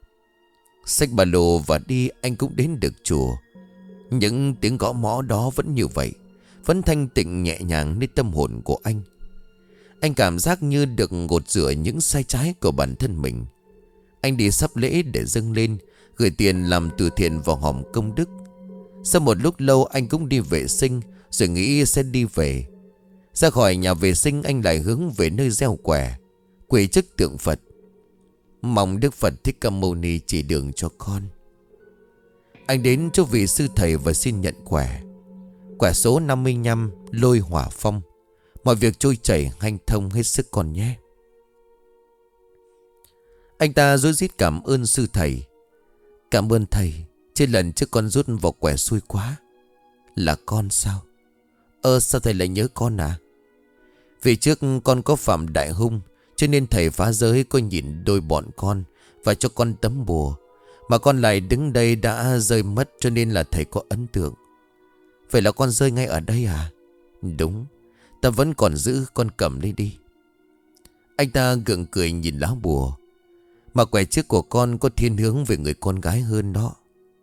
Xách ba lô và đi, anh cũng đến được chùa. Những tiếng gõ mõ đó vẫn như vậy, vẫn thanh tịnh nhẹ nhàng nơi tâm hồn của anh. Anh cảm giác như được gột rửa những sai trái của bản thân mình. Anh đi sắp lễ để dâng lên, gửi tiền làm từ thiện vào hòm công đức. Sau một lúc lâu anh cũng đi vệ sinh, rồi nghĩ sẽ đi về. Ra khỏi nhà vệ sinh, anh lại hướng về nơi gieo quẻ, quỳ trước tượng Phật, mong Đức Phật Thích Ca Mâu Ni chỉ đường cho con. Anh đến chỗ vị sư thầy và xin nhận quẻ. Quẻ số 55, lôi hỏa phong. Mọi việc trôi chảy hanh thông hết sức con nhé. Anh ta rối rít cảm ơn sư thầy. Cảm ơn thầy, trên lần trước con rút vào quẻ xui quá. Là con sao? Sao thầy lại nhớ con à? Vì trước con có phạm đại hung, cho nên thầy phá giới có nhìn đôi bọn con và cho con tấm bùa. Mà con lại đứng đây đã rơi mất, cho nên là thầy có ấn tượng. Vậy là con rơi ngay ở đây à? Đúng. Ta vẫn còn giữ, con cầm lấy đi. Anh ta gượng cười nhìn lá bùa. Mà quẻ trước của con có thiên hướng về người con gái hơn đó.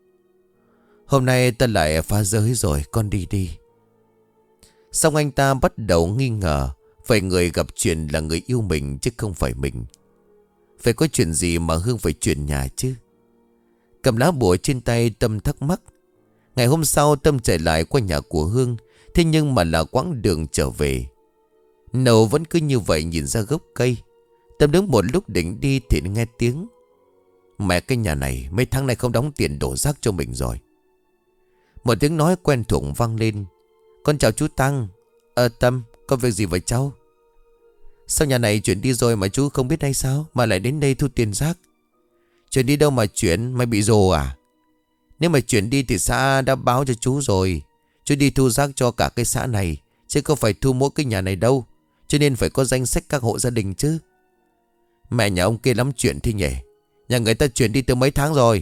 Hôm nay ta lại phá giới rồi, con đi đi. Xong anh ta bắt đầu nghi ngờ. Vậy người gặp chuyện là người yêu mình chứ không phải mình. Phải có chuyện gì mà Hương phải chuyển nhà chứ? Cầm lá bùa trên tay, Tâm thắc mắc. Ngày hôm sau Tâm chạy lại qua nhà của Hương. Thế nhưng mà là quãng đường trở về. Nầu vẫn cứ như vậy nhìn ra gốc cây. Tâm đứng một lúc định đi thì nghe tiếng. Mẹ, cái nhà này mấy tháng nay không đóng tiền đổ rác cho mình rồi. Một tiếng nói quen thuộc vang lên. Con chào chú Tăng. Tâm, có việc gì vậy cháu? Sao nhà này chuyển đi rồi mà chú không biết hay sao? Mà lại đến đây thu tiền rác. Chuyển đi đâu mà chuyển? Mày bị rồ à? Nếu mà chuyển đi thì xã đã báo cho chú rồi. Chú đi thu rác cho cả cái xã này, chứ không phải thu mỗi cái nhà này đâu. Cho nên phải có danh sách các hộ gia đình chứ. Mẹ nhà ông kia lắm chuyện thì nhỉ. Nhà người ta chuyển đi từ mấy tháng rồi.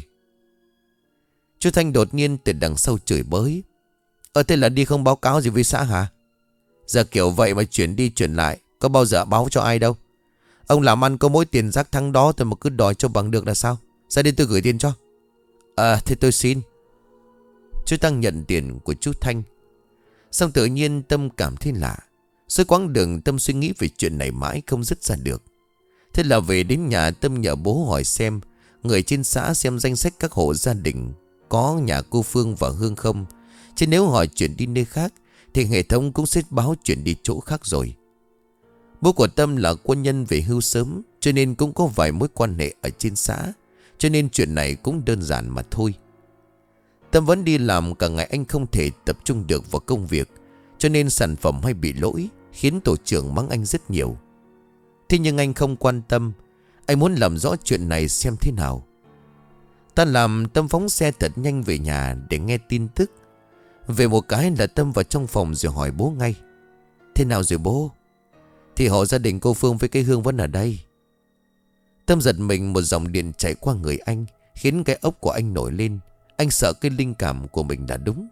Chú Thanh đột nhiên từ đằng sau chửi bới. Thế là đi không báo cáo gì với xã hả? Giờ kiểu vậy mà chuyển đi chuyển lại, có bao giờ báo cho ai đâu. Ông làm ăn có mỗi tiền rác tháng đó thôi mà cứ đòi cho bằng được là sao? Ra đây tôi gửi tiền cho. Thế tôi xin. Chú Tăng nhận tiền của chú Thanh. Xong tự nhiên Tâm cảm thấy lạ. Suốt quãng đường Tâm suy nghĩ về chuyện này mãi không dứt ra được. Thế là về đến nhà Tâm nhờ bố hỏi xem người trên xã xem danh sách các hộ gia đình có nhà cô Phương và Hương không. Chứ nếu hỏi chuyển đi nơi khác thì hệ thống cũng sẽ báo chuyển đi chỗ khác rồi. Bố của Tâm là quân nhân về hưu sớm, cho nên cũng có vài mối quan hệ ở trên xã. Cho nên chuyện này cũng đơn giản mà thôi. Tâm vẫn đi làm cả ngày, anh không thể tập trung được vào công việc. Cho nên sản phẩm hay bị lỗi, khiến tổ trưởng mắng anh rất nhiều. Thế nhưng anh không quan tâm. Anh muốn làm rõ chuyện này xem thế nào. Ta làm Tâm phóng xe thật nhanh về nhà để nghe tin tức. Về một cái là Tâm vào trong phòng rồi hỏi bố ngay. Thế nào rồi bố? Thì hộ gia đình cô Phương với cái Hương vẫn ở đây. Tâm giật mình, một dòng điện chạy qua người anh, khiến cái ốc của anh nổi lên. Anh sợ cái linh cảm của mình đã đúng.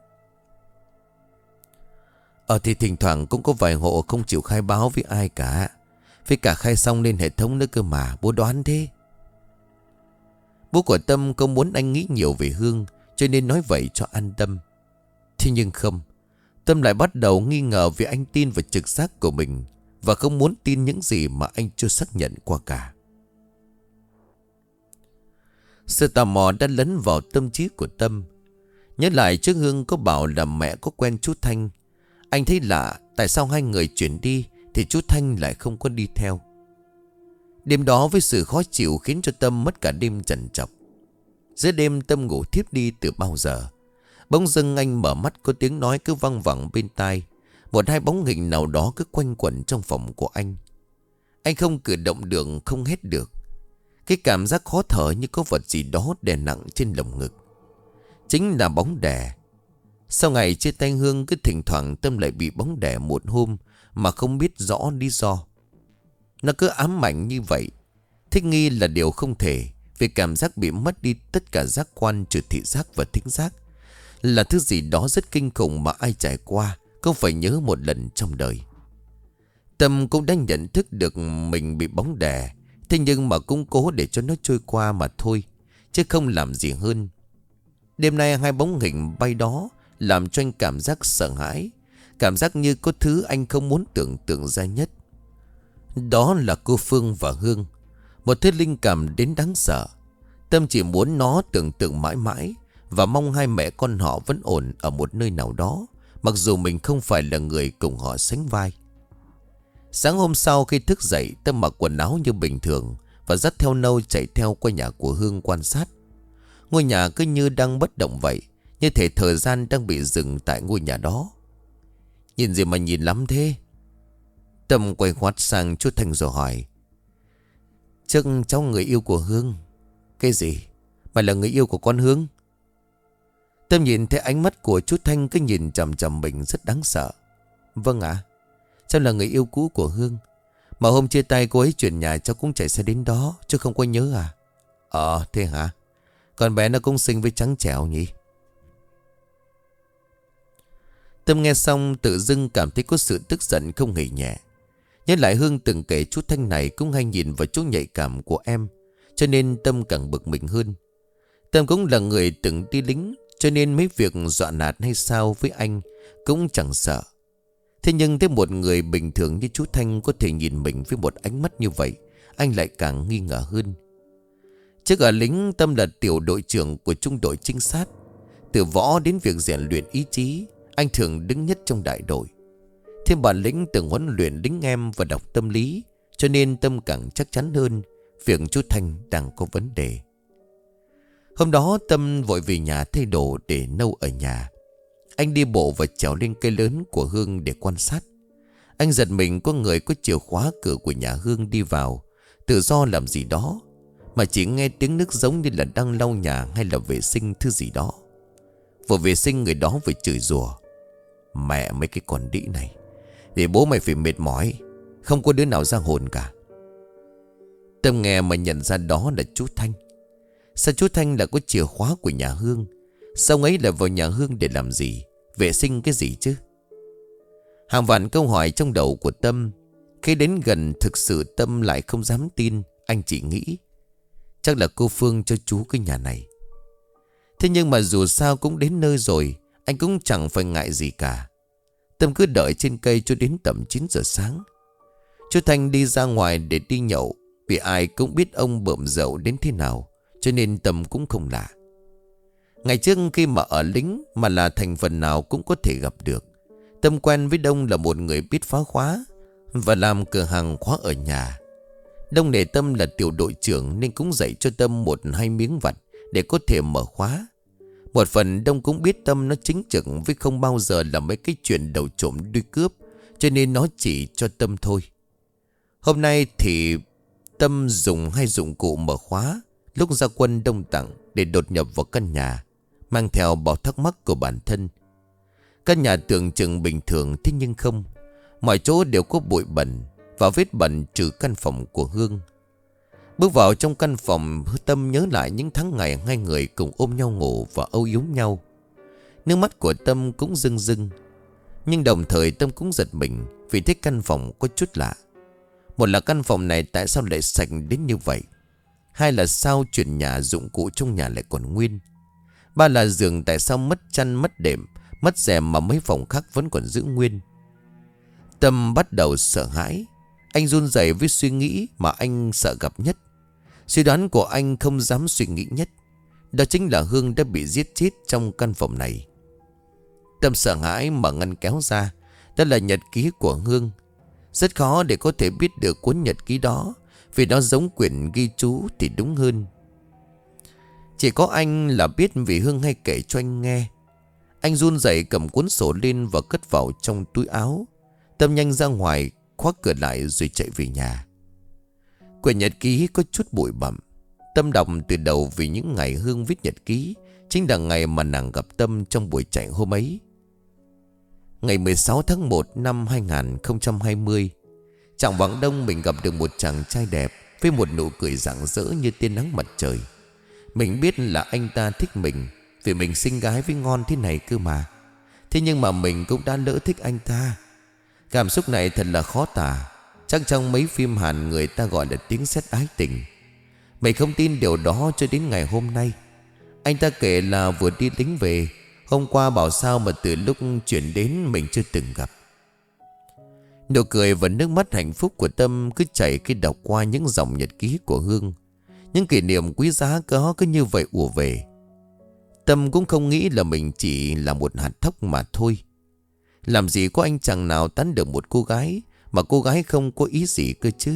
Thì thỉnh thoảng cũng có vài hộ không chịu khai báo với ai cả. Với cả khai xong lên hệ thống nữa cơ mà, bố đoán thế. Bố của Tâm không muốn anh nghĩ nhiều về Hương, cho nên nói vậy cho an tâm. Thế nhưng không, Tâm lại bắt đầu nghi ngờ vì anh tin vào trực giác của mình và không muốn tin những gì mà anh chưa xác nhận qua cả. Sự tò mò đã lấn vào tâm trí của Tâm. Nhớ lại trước Hương có bảo là mẹ có quen chú Thanh. Anh thấy lạ, tại sao hai người chuyển đi thì chú Thanh lại không có đi theo. Đêm đó với sự khó chịu khiến cho Tâm mất cả đêm trằn trọc. Giữa đêm Tâm ngủ thiếp đi từ bao giờ. Bỗng dưng anh mở mắt, có tiếng nói cứ văng vẳng bên tai. Một hai bóng hình nào đó cứ quanh quẩn trong phòng của anh. Anh không cử động được, không hét được. Cái cảm giác khó thở như có vật gì đó đè nặng trên lồng ngực. Chính là bóng đè. Sau ngày chia tay Hương, cứ thỉnh thoảng Tâm lại bị bóng đè một hôm mà không biết rõ lý do. Nó cứ ám ảnh như vậy. Thích nghi là điều không thể, vì cảm giác bị mất đi tất cả giác quan trừ thị giác và thính giác là thứ gì đó rất kinh khủng mà ai trải qua không phải nhớ một lần trong đời. Tâm cũng đã nhận thức được mình bị bóng đè, thế nhưng mà cũng cố để cho nó trôi qua mà thôi, chứ không làm gì hơn. Đêm nay hai bóng hình bay đó làm cho anh cảm giác sợ hãi. Cảm giác như có thứ anh không muốn tưởng tượng ra nhất. Đó là cô Phương và Hương. Một thứ linh cảm đến đáng sợ. Tâm chỉ muốn nó tưởng tượng mãi mãi và mong hai mẹ con họ vẫn ổn ở một nơi nào đó, mặc dù mình không phải là người cùng họ sánh vai. Sáng hôm sau khi thức dậy, Tâm mặc quần áo như bình thường và dắt theo nâu chạy theo qua nhà của Hương quan sát. Ngôi nhà cứ như đang bất động vậy, như thể thời gian đang bị dừng tại ngôi nhà đó. Nhìn gì mà nhìn lắm thế? Tâm quay ngoắt sang chú Thanh rồi hỏi. Chắc cháu người yêu của Hương. Cái gì? Mày là người yêu của con Hương? Tâm nhìn thấy ánh mắt của chú Thanh cứ nhìn chằm chằm mình rất đáng sợ. Vâng ạ. Cháu là người yêu cũ của Hương. Mà hôm chia tay cô ấy chuyển nhà cháu cũng chạy xe đến đó, chứ không có nhớ à? Thế hả? Con bé nó cũng xinh với trắng trẻo nhỉ? Tâm nghe xong tự dưng cảm thấy có sự tức giận không hề nhẹ. Nhớ lại Hương từng kể chú Thanh này cũng hay nhìn vào chỗ nhạy cảm của em, cho nên Tâm càng bực mình hơn. Tâm cũng là người từng đi lính, cho nên mấy việc dọa nạt hay sao với anh cũng chẳng sợ. Thế nhưng thấy một người bình thường như chú Thanh có thể nhìn mình với một ánh mắt như vậy, anh lại càng nghi ngờ hơn. Trước ở lính, Tâm là tiểu đội trưởng của trung đội trinh sát. Từ võ đến việc rèn luyện ý chí, anh thường đứng nhất trong đại đội. Thêm bản lĩnh từng huấn luyện lính em và đọc tâm lý, cho nên Tâm càng chắc chắn hơn việc chú Thanh đang có vấn đề. Hôm đó Tâm vội về nhà thay đồ để nấu ở nhà. Anh đi bộ và trèo lên cây lớn của Hương để quan sát. Anh giật mình có người có chìa khóa cửa của nhà Hương đi vào, tự do làm gì đó, mà chỉ nghe tiếng nước giống như là đang lau nhà hay là vệ sinh thứ gì đó. Vừa vệ sinh người đó vừa chửi rủa: "Mẹ mấy cái con đĩ này, để bố mày phải mệt mỏi, không có đứa nào ra hồn cả." Tâm nghe mà nhận ra đó là chú Thanh. Sao chú Thanh là có chìa khóa của nhà Hương? Sao ông ấy lại vào nhà Hương để làm gì? Vệ sinh cái gì chứ? Hàng vạn câu hỏi trong đầu của Tâm. Khi đến gần thực sự Tâm lại không dám tin. Anh chỉ nghĩ chắc là cô Phương cho chú cái nhà này. Thế nhưng mà dù sao cũng đến nơi rồi, anh cũng chẳng phải ngại gì cả. Tâm cứ đợi trên cây cho đến tầm 9 giờ sáng. Chú Thanh đi ra ngoài để đi nhậu, vì ai cũng biết ông bợm rượu đến thế nào, cho nên Tâm cũng không lạ. Ngày trước khi mà ở lính mà là thành phần nào cũng có thể gặp được. Tâm quen với Đông là một người biết phá khóa và làm cửa hàng khóa ở nhà. Đông để Tâm là tiểu đội trưởng nên cũng dạy cho Tâm một hai miếng vặt để có thể mở khóa. Một phần Đông cũng biết Tâm nó chính trực với không bao giờ là mấy cái chuyện đầu trộm đuôi cướp, cho nên nó chỉ cho Tâm thôi. Hôm nay thì Tâm dùng hai dụng cụ mở khóa lúc ra quân Đông tặng để đột nhập vào căn nhà, mang theo bao thắc mắc của bản thân. Căn nhà tưởng chừng bình thường, thế nhưng không. Mọi chỗ đều có bụi bẩn và vết bẩn trừ căn phòng của Hương. Bước vào trong căn phòng, Tâm nhớ lại những tháng ngày hai người cùng ôm nhau ngủ và âu yếm nhau. Nước mắt của Tâm cũng rưng rưng. Nhưng đồng thời Tâm cũng giật mình vì thấy căn phòng có chút lạ. Một là căn phòng này tại sao lại sạch đến như vậy? Hai là sao chuyển nhà dụng cụ trong nhà lại còn nguyên? Ba là giường tại sao mất chăn mất đệm, mất rèm mà mấy phòng khác vẫn còn giữ nguyên? Tâm bắt đầu sợ hãi. Anh run rẩy với suy nghĩ mà anh sợ gặp nhất. Suy đoán của anh không dám suy nghĩ nhất, đó chính là Hương đã bị giết chết trong căn phòng này. Tâm sợ hãi mở ngăn kéo ra. Đó là nhật ký của Hương. Rất khó để có thể biết được cuốn nhật ký đó, vì nó giống quyển ghi chú thì đúng hơn. Chỉ có anh là biết vì Hương hay kể cho anh nghe. Anh run rẩy cầm cuốn sổ lên và cất vào trong túi áo. Tâm nhanh ra ngoài, khóa cửa lại rồi chạy về nhà. Quyển nhật ký có chút bụi bặm. Tâm đọc từ đầu vì những ngày Hương viết nhật ký chính là ngày mà nàng gặp Tâm trong buổi chạy hôm ấy. Ngày 16 tháng 1 năm 2020, Trạng vắng đông mình gặp được một chàng trai đẹp với một nụ cười rạng rỡ như tia nắng mặt trời. Mình biết là anh ta thích mình vì mình xinh gái với ngon thế này cơ mà. Thế nhưng mà mình cũng đã lỡ thích anh ta. Cảm xúc này thật là khó tả. Chắc trong mấy phim Hàn người ta gọi là tiếng sét ái tình. Mình không tin điều đó cho đến ngày hôm nay. Anh ta kể là vừa đi lính về, hôm qua bảo sao mà từ lúc chuyển đến mình chưa từng gặp. Nụ cười và nước mắt hạnh phúc của Tâm cứ chảy khi đọc qua những dòng nhật ký của Hương. Những kỷ niệm quý giá có cứ như vậy ùa về. Tâm cũng không nghĩ là mình chỉ là một hạt thóc mà thôi. Làm gì có anh chàng nào tán được một cô gái mà cô gái không có ý gì cơ chứ.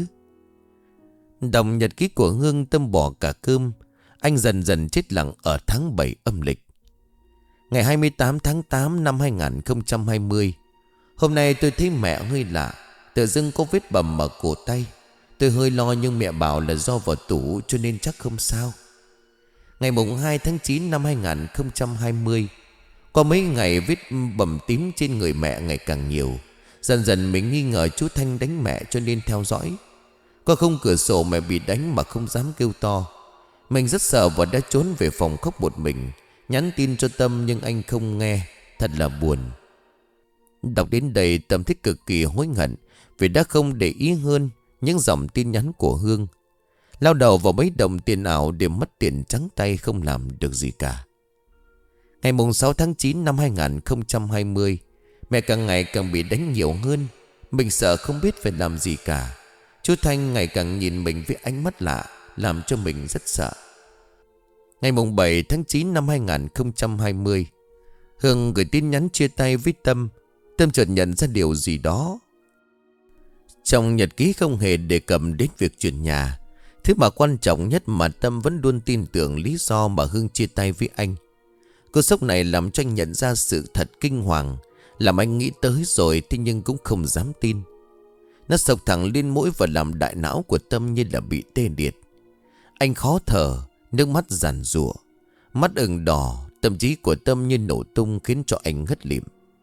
Đọc nhật ký của Hương, Tâm bỏ cả cơm. Anh dần dần chết lặng ở tháng 7 âm lịch. Ngày 28 tháng 8 năm 2020. Hôm nay tôi thấy mẹ hơi lạ. Tự dưng có vết bầm ở cổ tay. Tôi hơi lo nhưng mẹ bảo là do vào tủ cho nên chắc không sao. Ngày mùng 2 tháng 9 năm 2020. Qua mấy ngày vết bầm tím trên người mẹ ngày càng nhiều. Dần dần mình nghi ngờ chú Thanh đánh mẹ cho nên theo dõi. Qua khung cửa sổ mẹ bị đánh mà không dám kêu to. Mình rất sợ và đã trốn về phòng khóc một mình. Nhắn tin cho Tâm nhưng anh không nghe. Thật là buồn. Đọc đến đây Tâm thấy cực kỳ hối hận vì đã không để ý hơn những dòng tin nhắn của Hương. Lao đầu vào mấy đồng tiền ảo để mất tiền trắng tay không làm được gì cả. Ngày 6 tháng 9 năm 2020, mẹ càng ngày càng bị đánh nhiều hơn. Mình sợ không biết phải làm gì cả. Chú Thanh ngày càng nhìn mình với ánh mắt lạ, làm cho mình rất sợ. Ngày 7 tháng 9 năm 2020, Hương gửi tin nhắn chia tay với Tâm. Tâm chợt nhận ra điều gì đó. Trong nhật ký không hề đề cập đến việc chuyển nhà. Thứ mà quan trọng nhất mà Tâm vẫn luôn tin tưởng lý do mà Hương chia tay với anh. Cú sốc này làm cho anh nhận ra sự thật kinh hoàng. Làm anh nghĩ tới rồi thế nhưng cũng không dám tin. Nó sộc thẳng lên mũi và làm đại não của Tâm như là bị tê liệt. Anh khó thở, nước mắt giàn giụa, mắt ửng đỏ, tâm trí của Tâm như nổ tung khiến cho anh ngất lịm.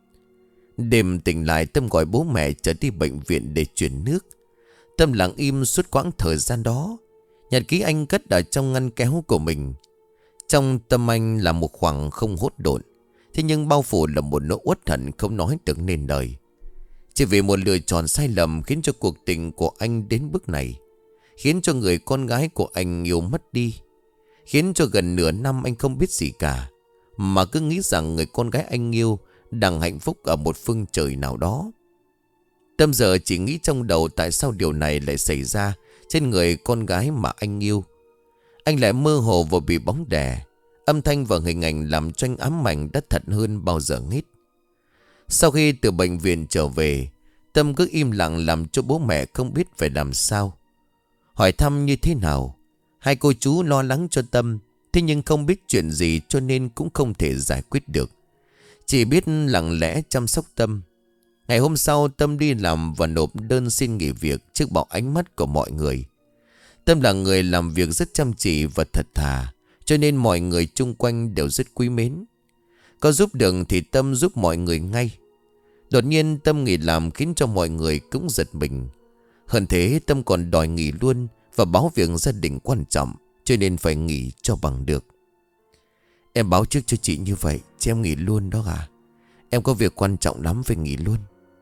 Đêm tỉnh lại Tâm gọi bố mẹ trở đi bệnh viện để chuyển nước. Tâm lặng im suốt quãng thời gian đó. Nhật ký anh cất ở trong ngăn kéo của mình. Trong tâm anh là một khoảng không hỗn độn. Thế nhưng bao phủ là một nỗi uất hận không nói được nên lời. Chỉ vì một lựa chọn sai lầm khiến cho cuộc tình của anh đến bước này. Khiến cho người con gái của anh yêu mất đi. Khiến cho gần nửa năm anh không biết gì cả. Mà cứ nghĩ rằng người con gái anh yêu đang hạnh phúc ở một phương trời nào đó. Tâm giờ chỉ nghĩ trong đầu tại sao điều này lại xảy ra trên người con gái mà anh yêu. Anh lại mơ hồ và bị bóng đè. Âm thanh và hình ảnh làm cho anh ám ảnh đã thật hơn bao giờ hết. Sau khi từ bệnh viện trở về, Tâm cứ im lặng làm cho bố mẹ không biết phải làm sao. Hỏi thăm như thế nào. Hai cô chú lo lắng cho Tâm. Thế nhưng không biết chuyện gì cho nên cũng không thể giải quyết được. Chỉ biết lặng lẽ chăm sóc Tâm. Ngày hôm sau Tâm đi làm và nộp đơn xin nghỉ việc trước bóng ánh mắt của mọi người. Tâm là người làm việc rất chăm chỉ và thật thà, cho nên mọi người chung quanh đều rất quý mến. Có giúp được thì Tâm giúp mọi người ngay. Đột nhiên Tâm nghỉ làm khiến cho mọi người cũng giật mình. Hơn thế Tâm còn đòi nghỉ luôn và báo việc gia đình quan trọng, cho nên phải nghỉ cho bằng được. Em báo trước cho chị như vậy, chứ em nghỉ luôn đó à? Em có việc quan trọng lắm phải nghỉ luôn.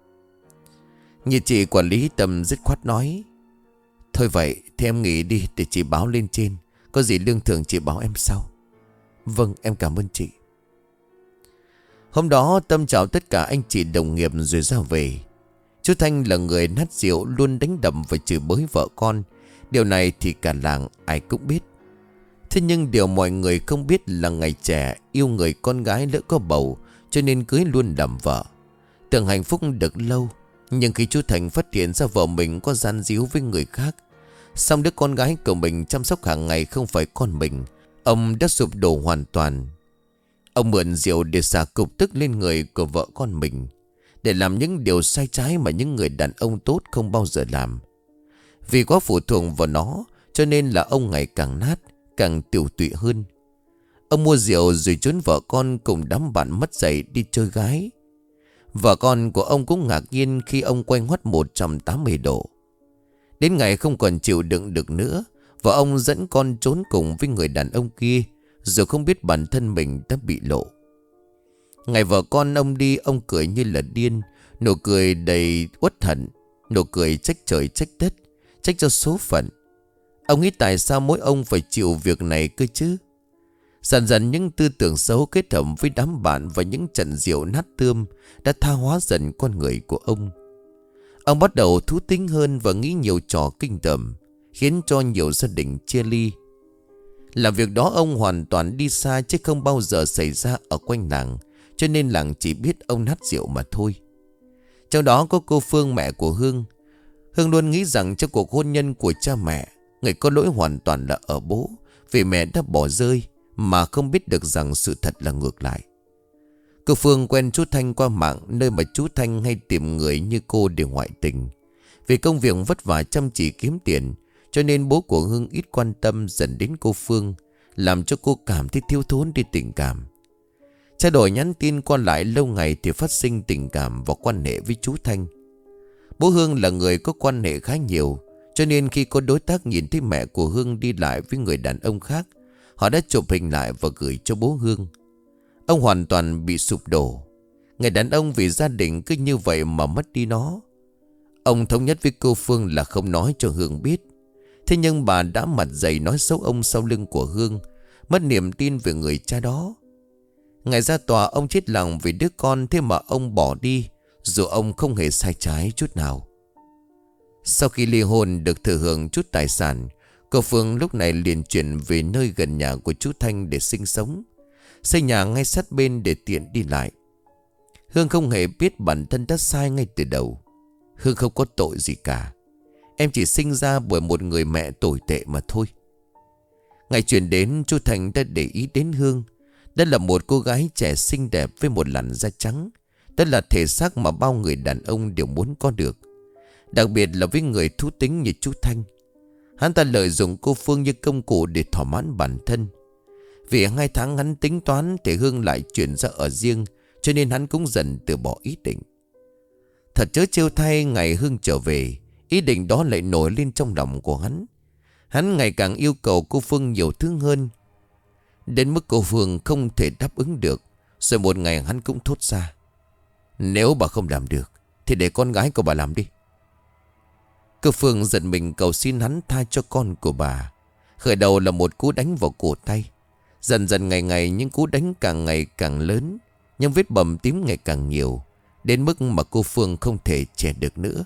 Như chị quản lý Tâm dứt khoát nói. Thôi vậy thì em nghỉ đi để chị báo lên trên. Có gì lương thưởng chị báo em sau. Vâng, em cảm ơn chị. Hôm đó Tâm chào tất cả anh chị đồng nghiệp rồi ra về. Chú Thanh là người nát rượu, luôn đánh đập và chửi bới vợ con. Điều này thì cả làng ai cũng biết. Thế nhưng điều mọi người không biết là ngày trẻ yêu người con gái lỡ có bầu, cho nên cưới luôn làm vợ. Tưởng hạnh phúc được lâu. Nhưng khi chú Thành phát hiện ra vợ mình có gian díu với người khác, xong đứa con gái của mình chăm sóc hàng ngày không phải con mình, ông đã sụp đổ hoàn toàn. Ông mượn rượu để xả cục tức lên người của vợ con mình, để làm những điều sai trái mà những người đàn ông tốt không bao giờ làm. Vì quá phụ thuộc vào nó, cho nên là ông ngày càng nát, càng tiểu tụy hơn. Ông mua rượu rồi trốn vợ con cùng đám bạn mất dạy đi chơi gái. Vợ con của ông cũng ngạc nhiên khi ông quay ngoắt 180 độ. Đến ngày không còn chịu đựng được nữa, vợ ông dẫn con trốn cùng với người đàn ông kia, rồi không biết bản thân mình đã bị lộ. Ngày vợ con ông đi, ông cười như là điên, nụ cười đầy uất hận, nụ cười trách trời trách đất, trách cho số phận. Ông nghĩ tại sao mỗi ông phải chịu việc này cơ chứ? Dần dần những tư tưởng xấu kết hợp với đám bạn và những trận rượu nát tươm đã tha hóa dần con người của ông. Ông bắt đầu thú tính hơn và nghĩ nhiều trò kinh tởm, khiến cho nhiều gia đình chia ly. Làm việc đó ông hoàn toàn đi xa chứ không bao giờ xảy ra ở quanh làng, cho nên làng chỉ biết ông nát rượu mà thôi. Trong đó có cô Phương, mẹ của Hương. Hương luôn nghĩ rằng trong cuộc hôn nhân của cha mẹ, người có lỗi hoàn toàn là ở bố, vì mẹ đã bỏ rơi, mà không biết được rằng sự thật là ngược lại. Cô Phương quen chú Thanh qua mạng, nơi mà chú Thanh hay tìm người như cô để ngoại tình. Vì công việc vất vả chăm chỉ kiếm tiền, cho nên bố của Hương ít quan tâm dần đến cô Phương, làm cho cô cảm thấy thiếu thốn đi tình cảm. Trao đổi nhắn tin qua lại lâu ngày thì phát sinh tình cảm và quan hệ với chú Thanh. Bố Hương là người có quan hệ khá nhiều, Cho nên khi có đối tác nhìn thấy mẹ của Hương đi lại với người đàn ông khác, họ đã chụp hình lại và gửi cho bố Hương. Ông hoàn toàn bị sụp đổ. Người đàn ông vì gia đình cứ như vậy mà mất đi nó. Ông thống nhất với cô Phương là không nói cho Hương biết. Thế nhưng bà đã mặt dày nói xấu ông sau lưng của Hương, mất niềm tin về người cha đó. Ngày ra tòa ông chết lòng vì đứa con, thế mà ông bỏ đi, dù ông không hề sai trái chút nào. Sau khi ly hôn được thừa hưởng chút tài sản, cô Phương lúc này liền chuyển về nơi gần nhà của chú Thanh để sinh sống, xây nhà ngay sát bên để tiện đi lại. Hương không hề biết bản thân đã sai ngay từ đầu. Hương không có tội gì cả. Em chỉ sinh ra bởi một người mẹ tồi tệ mà thôi. Ngày chuyển đến, chú Thành đã để ý đến Hương. Đây là một cô gái trẻ xinh đẹp với một làn da trắng. Đó là thể xác mà bao người đàn ông đều muốn có được. Đặc biệt là với người thú tính như chú Thanh. Hắn ta lợi dụng cô Phương như công cụ để thỏa mãn bản thân. Vì 2 tháng hắn tính toán thì Hương lại chuyển ra ở riêng, cho nên hắn cũng dần từ bỏ ý định. Thật chớ trêu thay, ngày Hương trở về, ý định đó lại nổi lên trong lòng của hắn. Hắn ngày càng yêu cầu cô Phương nhiều thứ hơn, đến mức cô Phương không thể đáp ứng được. Rồi một ngày hắn cũng thốt ra: nếu bà không làm được thì để con gái của bà làm đi. Cô Phương giận mình cầu xin hắn tha cho con của bà. Khởi đầu là một cú đánh vào cổ tay. Dần dần ngày ngày những cú đánh càng ngày càng lớn, nhưng vết bầm tím ngày càng nhiều, đến mức mà cô Phương không thể che được nữa.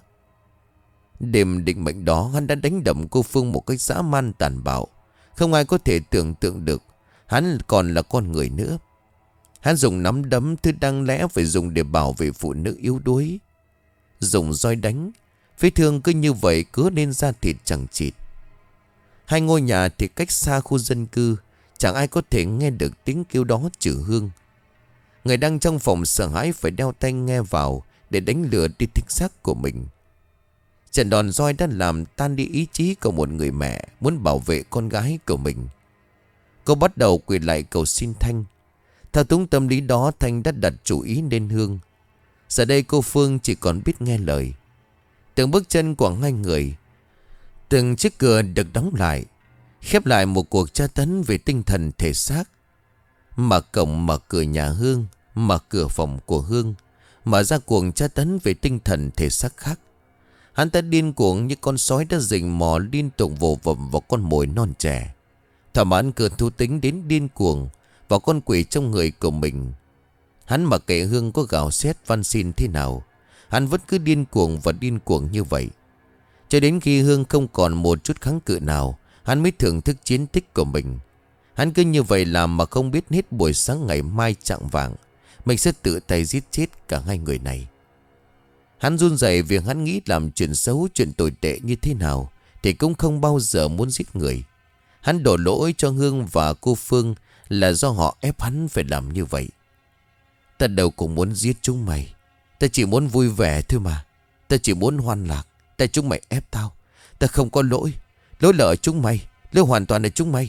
Đêm định mệnh đó, hắn đã đánh đập cô Phương một cách dã man tàn bạo. Không ai có thể tưởng tượng được hắn còn là con người nữa. Hắn dùng nắm đấm, thứ đáng lẽ phải dùng để bảo vệ phụ nữ yếu đuối. Dùng roi đánh, vết thương cứ như vậy cứa lên da thịt chẳng chịt. 2 ngôi nhà thì cách xa khu dân cư, chẳng ai có thể nghe được tiếng kêu đó trừ Hương. Người đang trong phòng sợ hãi phải đeo tai nghe vào để đánh lừa đi thích xác của mình. Trận đòn roi đã làm tan đi ý chí của một người mẹ muốn bảo vệ con gái của mình. Cô bắt đầu quỳ lại cầu xin Thanh. Theo túng tâm lý đó, Thanh đã đặt chủ ý lên Hương. Giờ đây cô Phương chỉ còn biết nghe lời. Từng bước chân của 2 người, từng chiếc cửa được đóng lại, khép lại một cuộc tra tấn về tinh thần thể xác. Mở cổng, mở cửa nhà Hương, mở cửa phòng của Hương, mở ra cuộc tra tấn về tinh thần thể xác khác. Hắn ta điên cuồng như con sói đã rình mò liên tục vồ vập vào con mồi non trẻ, thỏa mãn cơn thú tính đến điên cuồng vào con quỷ trong người của mình. Hắn mặc kệ Hương có gào xét van xin thế nào, hắn vẫn cứ điên cuồng và điên cuồng như vậy. Cho đến khi Hương không còn một chút kháng cự nào, hắn mới thưởng thức chiến tích của mình. Hắn cứ như vậy làm mà không biết hết buổi sáng ngày mai chạng vạng mình sẽ tự tay giết chết cả 2 người này. Hắn run rẩy vì hắn nghĩ làm chuyện xấu, chuyện tồi tệ như thế nào thì cũng không bao giờ muốn giết người. Hắn đổ lỗi cho Hương và cô Phương là do họ ép hắn phải làm như vậy. Ta đâu cũng muốn giết chúng mày. Ta chỉ muốn vui vẻ thôi mà. Ta chỉ muốn hoan lạc. Tại chúng mày ép tao. Ta không có lỗi. Lỗi là ở chúng mày. Lỗi hoàn toàn là chúng mày.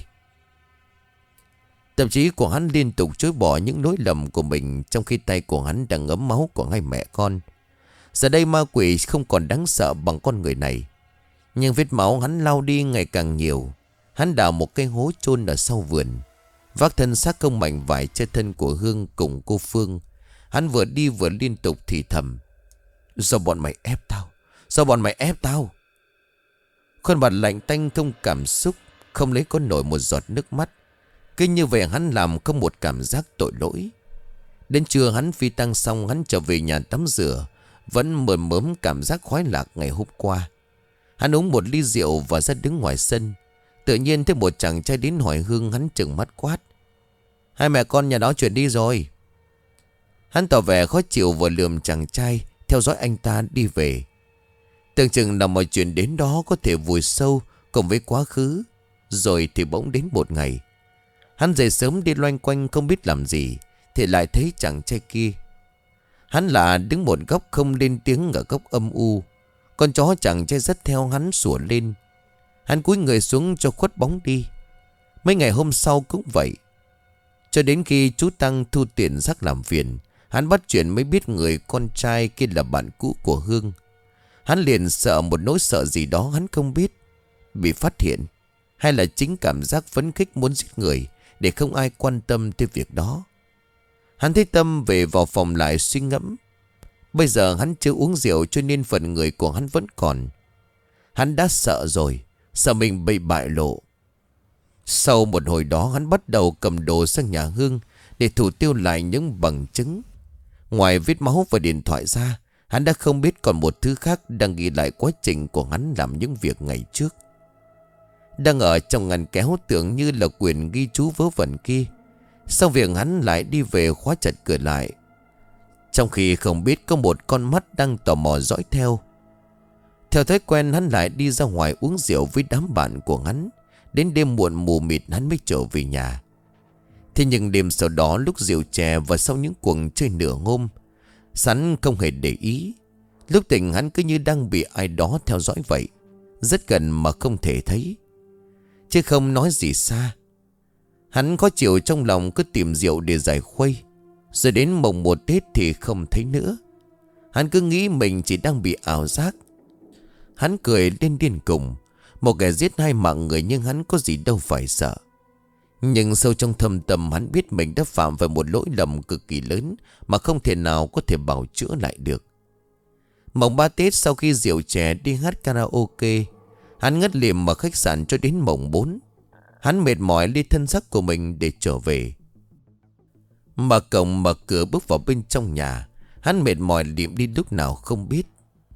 Tâm trí của hắn liên tục chối bỏ những lỗi lầm của mình, trong khi tay của hắn đang ngấm máu của 2 mẹ con. Giờ đây ma quỷ không còn đáng sợ bằng con người này. Nhưng vết máu hắn lau đi ngày càng nhiều. Hắn đào một cái hố chôn ở sau vườn, vác thân xác không mảnh vải trên thân của Hương cùng cô Phương. Hắn vừa đi vừa liên tục thì thầm: do bọn mày ép tao. Do bọn mày ép tao. Khuôn mặt lạnh tanh không cảm xúc, không lấy có nổi một giọt nước mắt. Cứ như vậy hắn làm không một cảm giác tội lỗi. Đến trưa hắn phi tang xong, hắn trở về nhà tắm rửa, vẫn mờm mớm cảm giác khoái lạc ngày hôm qua. Hắn uống một ly rượu và ra đứng ngoài sân. Tự nhiên thấy một chàng trai đến hỏi Hương, hắn trừng mắt quát: 2 mẹ con nhà đó chuyển đi rồi. Hắn tỏ vẻ khó chịu và lườm chàng trai theo dõi anh ta đi về. Tưởng chừng là mọi chuyện đến đó có thể vùi sâu cùng với quá khứ. Rồi thì bỗng đến một ngày, hắn dậy sớm đi loanh quanh không biết làm gì, thì lại thấy chàng trai kia. Hắn lạ đứng một góc không lên tiếng ở góc âm u. Con chó chàng trai dắt theo hắn sủa lên. Hắn cúi người xuống cho khuất bóng đi. Mấy ngày hôm sau cũng vậy. Cho đến khi chú Tăng thu tiền rác làm phiền, hắn bắt chuyện mới biết người con trai kia là bạn cũ của Hương. Hắn liền sợ một nỗi sợ gì đó hắn không biết, bị phát hiện, hay là chính cảm giác phấn khích muốn giết người để không ai quan tâm tới việc đó. Hắn thấy Tâm về vào phòng lại suy ngẫm. Bây giờ hắn chưa uống rượu cho nên phần người của hắn vẫn còn. Hắn đã sợ rồi, sợ mình bị bại lộ. Sau một hồi đó hắn bắt đầu cầm đồ sang nhà Hương để thủ tiêu lại những bằng chứng. Ngoài vết máu và điện thoại ra, hắn đã không biết còn một thứ khác đang ghi lại quá trình của hắn làm những việc ngày trước. Đang ở trong ngăn kéo tưởng như là quyền ghi chú vớ vẩn kia. Sau việc hắn lại đi về khóa chặt cửa lại, trong khi không biết có một con mắt đang tò mò dõi theo. Theo thói quen hắn lại đi ra ngoài uống rượu với đám bạn của hắn. Đến đêm muộn mù mịt hắn mới trở về nhà. Thế nhưng đêm sau đó, lúc rượu chè và sau những cuộc chơi nửa hôm, hắn không hề để ý. Lúc tỉnh hắn cứ như đang bị ai đó theo dõi vậy, rất gần mà không thể thấy, chứ không nói gì xa. Hắn khó chịu trong lòng, cứ tìm rượu để giải khuây. Rồi đến mồng 1 Tết thì không thấy nữa. Hắn cứ nghĩ mình chỉ đang bị ảo giác. Hắn cười lên điên khùng. Một kẻ giết 2 mạng người nhưng hắn có gì đâu phải sợ. Nhưng sâu trong thâm tâm hắn biết mình đã phạm phải một lỗi lầm cực kỳ lớn mà không thể nào có thể bào chữa lại được. Mồng 3 Tết, sau khi rượu chè đi hát karaoke, hắn ngất lịm ở khách sạn cho đến mồng 4. Hắn mệt mỏi lấy thân xác của mình để trở về. Mở cổng mở cửa bước vào bên trong nhà, hắn mệt mỏi liệm đi lúc nào không biết.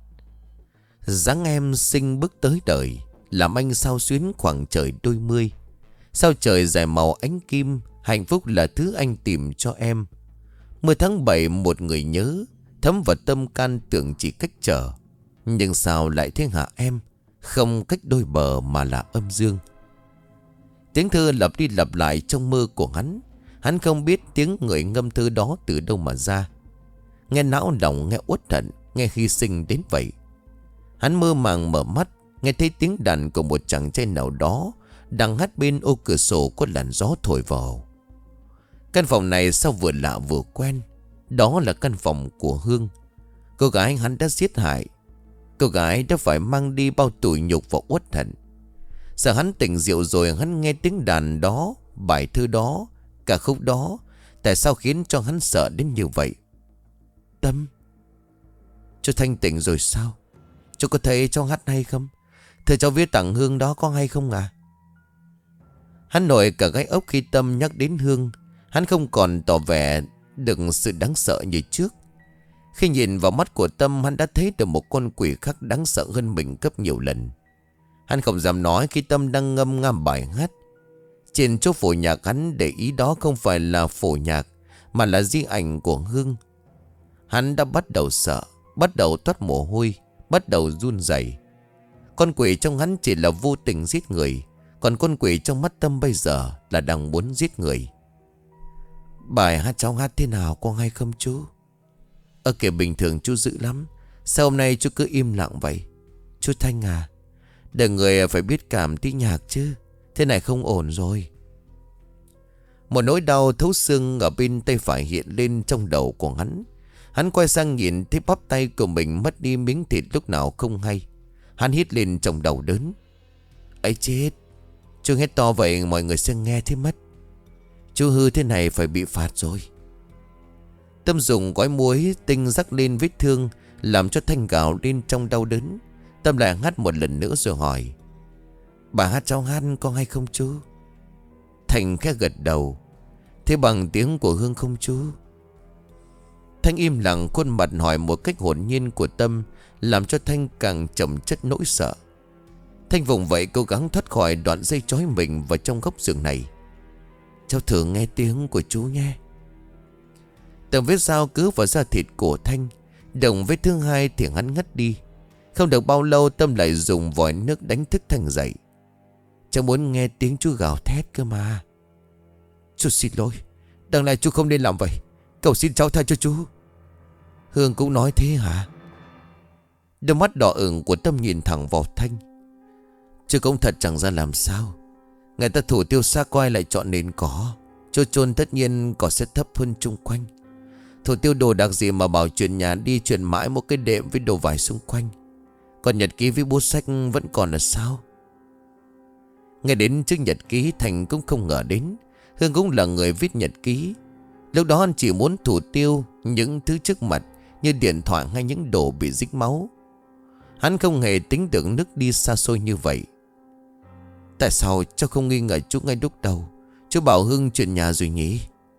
Dáng em xinh bước tới đời, làm anh sao xuyến khoảng trời đôi mươi. Sao trời dài màu ánh kim, hạnh phúc là thứ anh tìm cho em. 10 tháng 7 một người nhớ, thấm vào tâm can tưởng chỉ cách trở. Nhưng sao lại thế hả em, không cách đôi bờ mà là âm dương. Tiếng thơ lặp đi lặp lại trong mơ của hắn. Hắn không biết tiếng người ngâm thơ đó từ đâu mà ra. Nghe não lòng, nghe uất hận, nghe hy sinh đến vậy. Hắn mơ màng mở mắt, nghe thấy tiếng đàn của một chàng trai nào đó đang hát bên ô cửa sổ có làn gió thổi vào. Căn phòng này sao vừa lạ vừa quen. Đó là căn phòng của Hương, cô gái hắn đã giết hại. Cô gái đã phải mang đi bao tủi nhục và uất hận. Giờ hắn tỉnh rượu rồi, hắn nghe tiếng đàn đó, bài thơ đó, cả khúc đó. Tại sao khiến cho hắn sợ đến như vậy? Tâm, chú thanh tỉnh rồi sao? Chú có thấy cháu hát hay không? Thưa cháu viết tặng Hương đó có hay không à? Hắn nổi cả gai ốc khi Tâm nhắc đến Hương. Hắn không còn tỏ vẻ được sự đáng sợ như trước. Khi nhìn vào mắt của Tâm, hắn đã thấy được một con quỷ khác đáng sợ hơn mình gấp nhiều lần. Hắn không dám nói khi Tâm đang ngâm nga bài hát. Trên chỗ phổ nhạc hắn để ý đó không phải là phổ nhạc, mà là di ảnh của Hương. Hắn đã bắt đầu sợ, bắt đầu toát mồ hôi, bắt đầu run rẩy. Con quỷ trong hắn chỉ là vô tình giết người, còn con quỷ trong mắt Tâm bây giờ là đang muốn giết người. Bài hát cháu hát thế nào có hay không chú? Kìa, bình thường chú dữ lắm, sao hôm nay chú cứ im lặng vậy? Chú Thanh à, để người phải biết cảm tí nhạc chứ, thế này không ổn rồi. Một nỗi đau thấu xương ở bên tay phải hiện lên trong đầu của hắn. Hắn quay sang nhìn thấy bắp tay của mình mất đi miếng thịt lúc nào không hay. Hắn hít lên trong đầu đớn. Ấy chết, chú hét to vậy mọi người sẽ nghe thấy mất. Chú hư thế này phải bị phạt rồi. Tâm dùng gói muối tinh rắc lên vết thương, làm cho Thanh gào lên trong đau đớn. Tâm lại hát một lần nữa rồi hỏi: Bà hát cháu hát có hay không chú? Thanh khẽ gật đầu. Thế bằng tiếng của Hương không chú? Thanh im lặng, khuôn mặt hỏi một cách hồn nhiên của Tâm làm cho Thanh càng chồng chất nỗi sợ. Thanh vùng vậy cố gắng thoát khỏi đoạn dây trói mình vào trong góc giường này. Cháu thử nghe tiếng của chú nghe. Từng vết dao cứ vào da thịt của Thanh. Đồng vết thứ 2 thì hắn ngất đi. Không được bao lâu Tâm lại dùng vòi nước đánh thức Thanh dậy. Cháu muốn nghe tiếng chú gào thét cơ mà. Chú xin lỗi, đằng này chú không nên làm vậy, cầu xin cháu tha cho chú. Hương cũng nói thế hả? Đôi mắt đỏ ửng của Tâm nhìn thẳng vào Thanh. Chứ cũng thật chẳng ra làm sao. Người ta thủ tiêu xa quay lại chọn nền cỏ. Chỗ chôn tất nhiên cỏ sẽ thấp hơn chung quanh. Thủ tiêu đồ đặc gì mà bảo chuyển nhà đi chuyển mãi một cái đệm với đồ vải xung quanh. Còn nhật ký với bút sách vẫn còn là sao? Nghe đến chữ nhật ký, Thành cũng không ngờ đến Hương cũng là người viết nhật ký. Lúc đó anh chỉ muốn thủ tiêu những thứ trước mặt, như điện thoại hay những đồ bị dính máu. Hắn không hề tính được nước đi xa xôi như vậy. Tại sao cháu không nghi ngờ chú ngay lúc đầu? Chú bảo Hương chuyện nhà rồi nhỉ?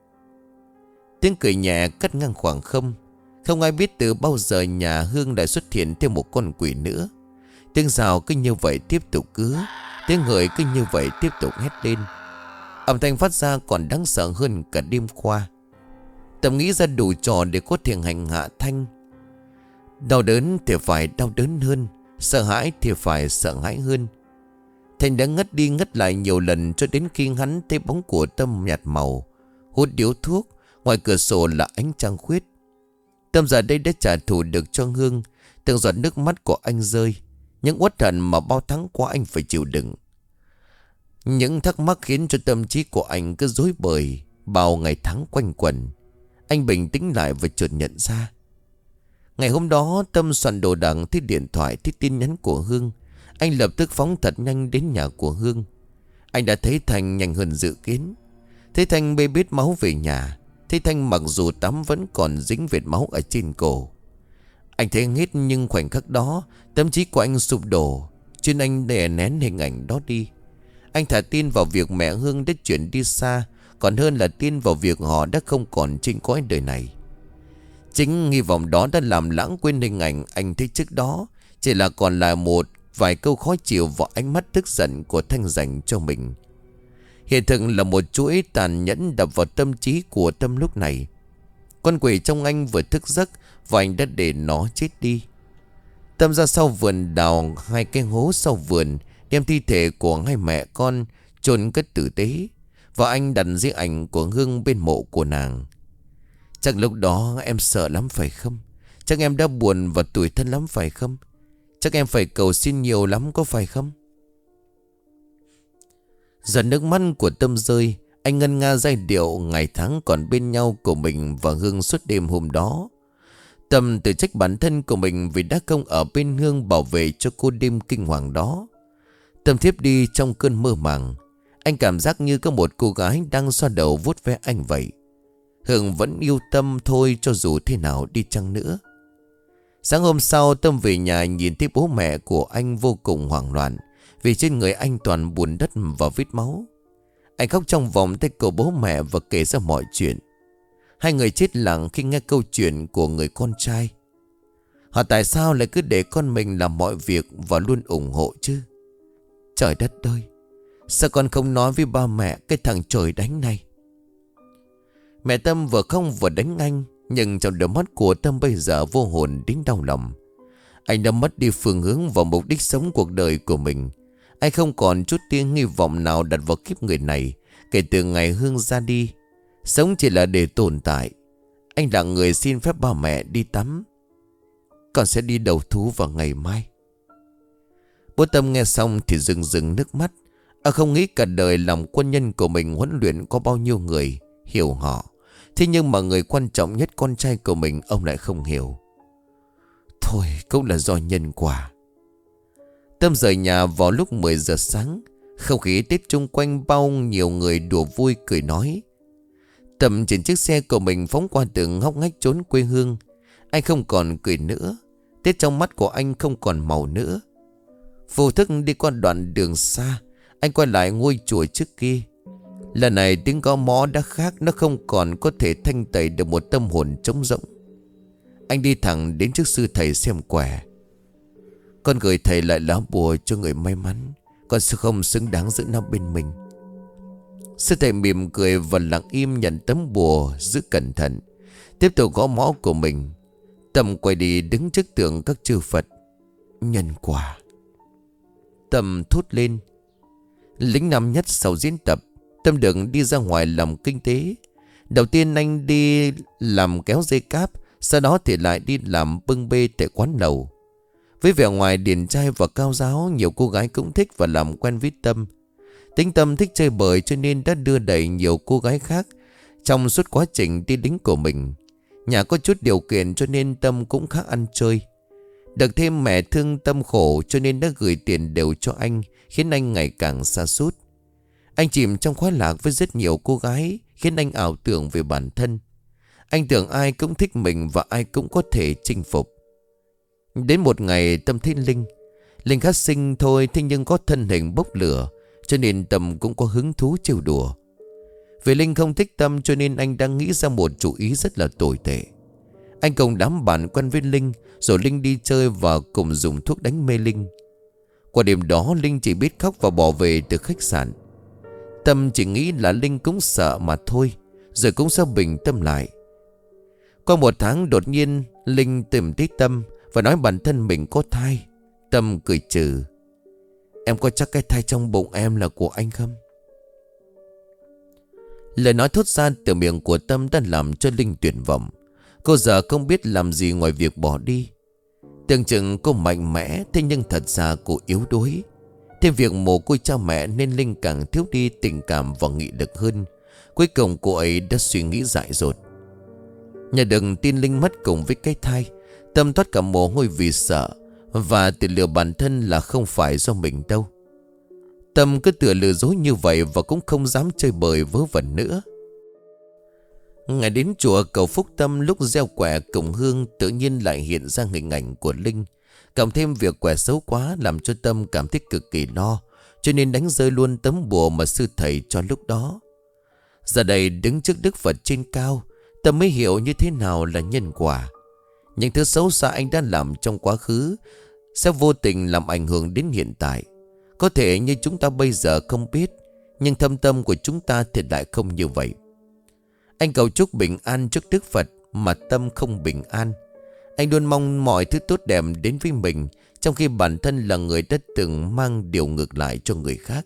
Tiếng cười nhẹ cắt ngang khoảng không. Không ai biết từ bao giờ nhà Hương lại xuất hiện thêm một con quỷ nữa. Tiếng rào cứ như vậy tiếp tục cứa, tiếng người cứ như vậy tiếp tục hét lên. Âm thanh phát ra còn đáng sợ hơn cả đêm qua. Tâm nghĩ ra đủ trò để có thể hành hạ Thanh. Đau đớn thì phải đau đớn hơn, sợ hãi thì phải sợ hãi hơn. Thành đã ngất đi ngất lại nhiều lần, cho đến khi hắn thấy bóng của Tâm nhạt màu, hút điếu thuốc. Ngoài cửa sổ là ánh trăng khuyết. Tâm giờ đây đã trả thù được cho Hương. Từng giọt nước mắt của anh rơi, những uất hận mà bao tháng qua anh phải chịu đựng. Những thắc mắc khiến cho tâm trí của anh cứ rối bời. Bao ngày tháng quanh quẩn, anh bình tĩnh lại và chợt nhận ra. Ngày hôm đó Tâm soạn đồ đạc, thấy điện thoại, thấy tin nhắn của Hương. Anh lập tức phóng thật nhanh đến nhà của Hương. Anh đã thấy Thành nhanh hơn dự kiến. Thấy Thành bê bết máu về nhà. Thấy Thanh mặc dù tắm vẫn còn dính vệt máu ở trên cổ. Anh thấy hết, nhưng khoảnh khắc đó tâm trí của anh sụp đổ. Chuyên anh đè nén hình ảnh đó đi. Anh thà tin vào việc mẹ Hương đã chuyển đi xa, còn hơn là tin vào việc họ đã không còn trên cõi đời này. Chính hy vọng đó đã làm lãng quên hình ảnh anh thấy trước đó. Chỉ là còn lại một vài câu khó chịu và ánh mắt tức giận của Thanh dành cho mình. Hiện thực là một chuỗi tàn nhẫn đập vào tâm trí của Tâm lúc này. Con quỷ trong anh vừa thức giấc và anh đã để nó chết đi. Tâm ra sau vườn đào 2 cái hố sau vườn, đem thi thể của 2 mẹ con chôn cất tử tế. Và anh đặt di ảnh của Hương bên mộ của nàng. Chắc lúc đó em sợ lắm phải không? Chắc em đã buồn và tủi thân lắm phải không? Chắc em phải cầu xin nhiều lắm có phải không? Giọt nước mắt của Tâm rơi, anh ngân nga giai điệu ngày tháng còn bên nhau của mình và Hương suốt đêm hôm đó. Tâm tự trách bản thân của mình vì đã không ở bên Hương bảo vệ cho cô đêm kinh hoàng đó. Tâm thiếp đi trong cơn mơ màng. Anh cảm giác như có một cô gái đang xoa đầu vuốt ve anh vậy. Hương vẫn yêu Tâm thôi, cho dù thế nào đi chăng nữa. Sáng hôm sau Tâm về nhà nhìn thấy bố mẹ của anh vô cùng hoảng loạn, vì trên người anh toàn bùn đất và vết máu. Anh khóc trong vòng tay của bố mẹ và kể ra mọi chuyện. Hai người chết lặng khi nghe câu chuyện của người con trai. Họ tại sao lại cứ để con mình làm mọi việc và luôn ủng hộ chứ? Trời đất ơi, sao con không nói với ba mẹ cái thằng trời đánh này? Mẹ Tâm vừa không vừa đánh anh, nhưng trong đôi mắt của Tâm bây giờ vô hồn đến đau lòng. Anh đã mất đi phương hướng và mục đích sống cuộc đời của mình. Anh không còn chút tia hy vọng nào đặt vào kiếp người này. Kể từ ngày Hương ra đi, sống chỉ là để tồn tại. Anh là người xin phép ba mẹ đi tắm. Con sẽ đi đầu thú vào ngày mai. Bố Tâm nghe xong thì rưng rưng nước mắt. Anh không nghĩ cả đời làm quân nhân của mình huấn luyện có bao nhiêu người hiểu họ. Thế nhưng mà người quan trọng nhất, con trai của mình, ông lại không hiểu. Thôi cũng là do nhân quả. Tâm rời nhà vào lúc 10 giờ sáng. Không khí Tết chung quanh bao nhiều người đùa vui cười nói. Tâm trên chiếc xe của mình phóng qua từng ngóc ngách trốn quê hương. Anh không còn cười nữa. Tết trong mắt của anh không còn màu nữa. Vô thức đi qua đoạn đường xa, anh quay lại ngôi chùa trước kia. Lần này tiếng gõ mõ đã khác. Nó không còn có thể thanh tẩy được một tâm hồn trống rỗng. Anh đi thẳng đến trước sư thầy xem quẻ. Con gửi thầy lại lá bùa cho người may mắn. Con sẽ không xứng đáng giữ nó bên mình. Sư thầy mỉm cười và lặng im nhận tấm bùa, giữ cẩn thận. Tiếp tục gõ mõ của mình. Tâm quay đi đứng trước tượng các chư Phật. Nhân quả. Tâm thốt lên. Lính năm nhất sau diễn tập, Tâm được đi ra ngoài làm kinh tế. Đầu tiên anh đi làm kéo dây cáp, sau đó thì lại đi làm bưng bê tại quán lẩu. Với vẻ ngoài điển trai và cao giáo, nhiều cô gái cũng thích và làm quen với Tâm. Tính Tâm thích chơi bời cho nên đã đưa đẩy nhiều cô gái khác trong suốt quá trình đi lính của mình. Nhà có chút điều kiện cho nên Tâm cũng khá ăn chơi. Được thêm mẹ thương Tâm khổ cho nên đã gửi tiền đều cho anh, khiến anh ngày càng sa sút. Anh chìm trong khoái lạc với rất nhiều cô gái, khiến anh ảo tưởng về bản thân. Anh tưởng ai cũng thích mình và ai cũng có thể chinh phục. Đến một ngày Tâm thấy Linh. Linh khá xinh thôi, thế nhưng có thân hình bốc lửa, cho nên Tâm cũng có hứng thú trêu đùa. Vì Linh không thích Tâm cho nên anh đang nghĩ ra một chủ ý rất là tồi tệ. Anh cùng đám bạn quen với Linh, rồi Linh đi chơi và cùng dùng thuốc đánh mê Linh. Qua đêm đó Linh chỉ biết khóc và bỏ về từ khách sạn. Tâm chỉ nghĩ là Linh cũng sợ mà thôi, rồi cũng sẽ bình tâm lại. Qua một tháng đột nhiên Linh tìm thấy Tâm và nói bản thân mình có thai. Tâm cười trừ. Em có chắc cái thai trong bụng em là của anh không? Lời nói thốt ra từ miệng của Tâm đã làm cho Linh tuyệt vọng. Cô giờ không biết làm gì ngoài việc bỏ đi. Tưởng chừng cô mạnh mẽ, thế nhưng thật ra cô yếu đuối. Thêm việc mồ côi cha mẹ nên Linh càng thiếu đi tình cảm và nghị lực hơn. Cuối cùng cô ấy đã suy nghĩ dại dột. Nhờ đừng tin Linh mất cùng với cái thai, Tâm toát cả mồ hôi vì sợ, và tự lừa bản thân là không phải do mình đâu. Tâm cứ tự lừa dối như vậy và cũng không dám chơi bời vớ vẩn nữa. Ngày đến chùa cầu phúc Tâm, lúc gieo quẻ cổng hương tự nhiên lại hiện ra hình ảnh của Linh. Cộng thêm việc quẻ xấu quá làm cho Tâm cảm thấy cực kỳ lo, cho nên đánh rơi luôn tấm bùa mà sư thầy cho lúc đó. Giờ đây đứng trước Đức Phật trên cao, Tâm mới hiểu như thế nào là nhân quả. Những thứ xấu xa anh đã làm trong quá khứ sẽ vô tình làm ảnh hưởng đến hiện tại. Có thể như chúng ta bây giờ không biết, nhưng thâm tâm của chúng ta thì lại không như vậy. Anh cầu chúc bình an trước Đức Phật mà Tâm không bình an. Anh luôn mong mọi thứ tốt đẹp đến với mình, trong khi bản thân là người đã từng mang điều ngược lại cho người khác.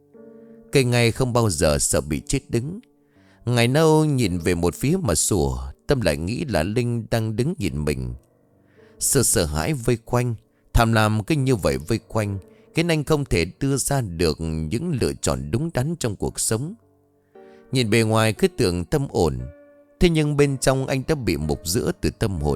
Cây ngay không bao giờ sợ bị chết đứng. Ngày nào nhìn về một phía mà sủa, Tâm lại nghĩ là Linh đang đứng nhìn mình. Sự sợ hãi vây quanh, tham lam cứ như vậy vây quanh, khiến anh không thể đưa ra được những lựa chọn đúng đắn trong cuộc sống. Nhìn bề ngoài cứ tưởng Tâm ổn, thế nhưng bên trong anh đã bị mục rữa từ tâm hồn.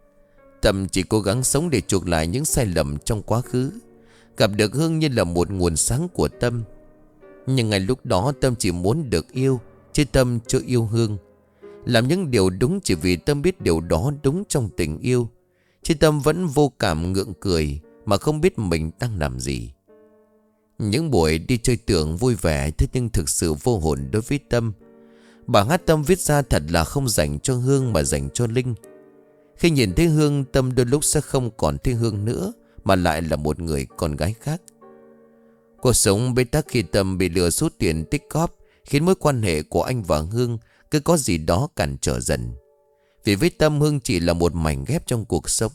Tâm chỉ cố gắng sống để chuộc lại những sai lầm trong quá khứ. Gặp được Hương như là một nguồn sáng của Tâm. Nhưng ngay lúc đó Tâm chỉ muốn được yêu, chứ Tâm chưa yêu Hương. Làm những điều đúng chỉ vì Tâm biết điều đó đúng trong tình yêu, chứ Tâm vẫn vô cảm ngượng cười mà không biết mình đang làm gì. Những buổi đi chơi tưởng vui vẻ, thế nhưng thực sự vô hồn đối với Tâm. Bài hát Tâm viết ra thật là không dành cho Hương mà dành cho Linh. Khi nhìn thấy Hương, Tâm đôi lúc sẽ không còn thấy Hương nữa, mà lại là một người con gái khác. Cuộc sống bế tắc khi Tâm bị lừa số tiền tích góp, khiến mối quan hệ của anh và Hương cứ có gì đó cản trở dần. Vì với Tâm, Hương chỉ là một mảnh ghép trong cuộc sống.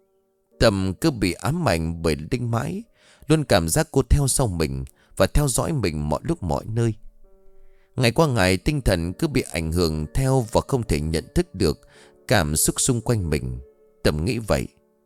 Tâm cứ bị ám ảnh bởi Linh mãi, luôn cảm giác cô theo sau mình và theo dõi mình mọi lúc mọi nơi. Ngày qua ngày tinh thần cứ bị ảnh hưởng theo và không thể nhận thức được cảm xúc xung quanh mình. Tâm nghĩ vậy.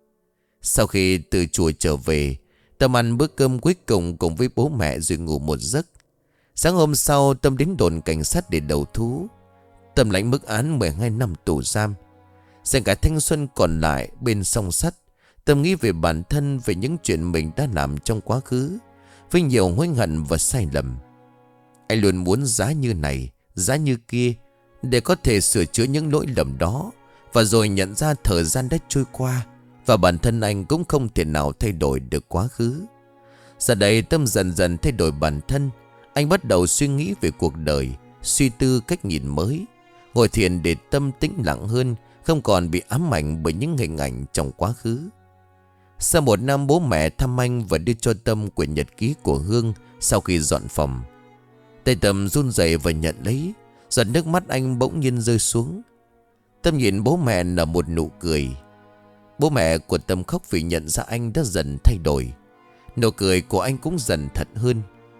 Sau khi từ chùa trở về, Tâm ăn bữa cơm cuối cùng với bố mẹ rồi ngủ một giấc. Sáng hôm sau Tâm đến đồn cảnh sát để đầu thú. Tâm lãnh mức án 12 năm tù giam. Dành cả thanh xuân còn lại bên song sắt, Tâm nghĩ về bản thân, về những chuyện mình đã làm trong quá khứ, với nhiều hối hận và sai lầm. Anh luôn muốn giá như này, giá như kia, để có thể sửa chữa những lỗi lầm đó. Và rồi nhận ra thời gian đã trôi qua, và bản thân anh cũng không thể nào thay đổi được quá khứ. Giờ đây Tâm dần dần thay đổi bản thân. Anh bắt đầu suy nghĩ về cuộc đời, suy tư cách nhìn mới, ngồi thiền để tâm tĩnh lặng hơn, không còn bị ám ảnh bởi những hình ảnh trong quá khứ. Sau một năm, bố mẹ thăm anh và đưa cho Tâm quyển nhật ký của Hương sau khi dọn phòng. Tay Tâm run rẩy và nhận lấy, giọt nước mắt anh bỗng nhiên rơi xuống. Tâm nhìn bố mẹ nở một nụ cười. Bố mẹ của Tâm khóc vì nhận ra anh đã dần thay đổi. Nụ cười của anh cũng dần thật hơn.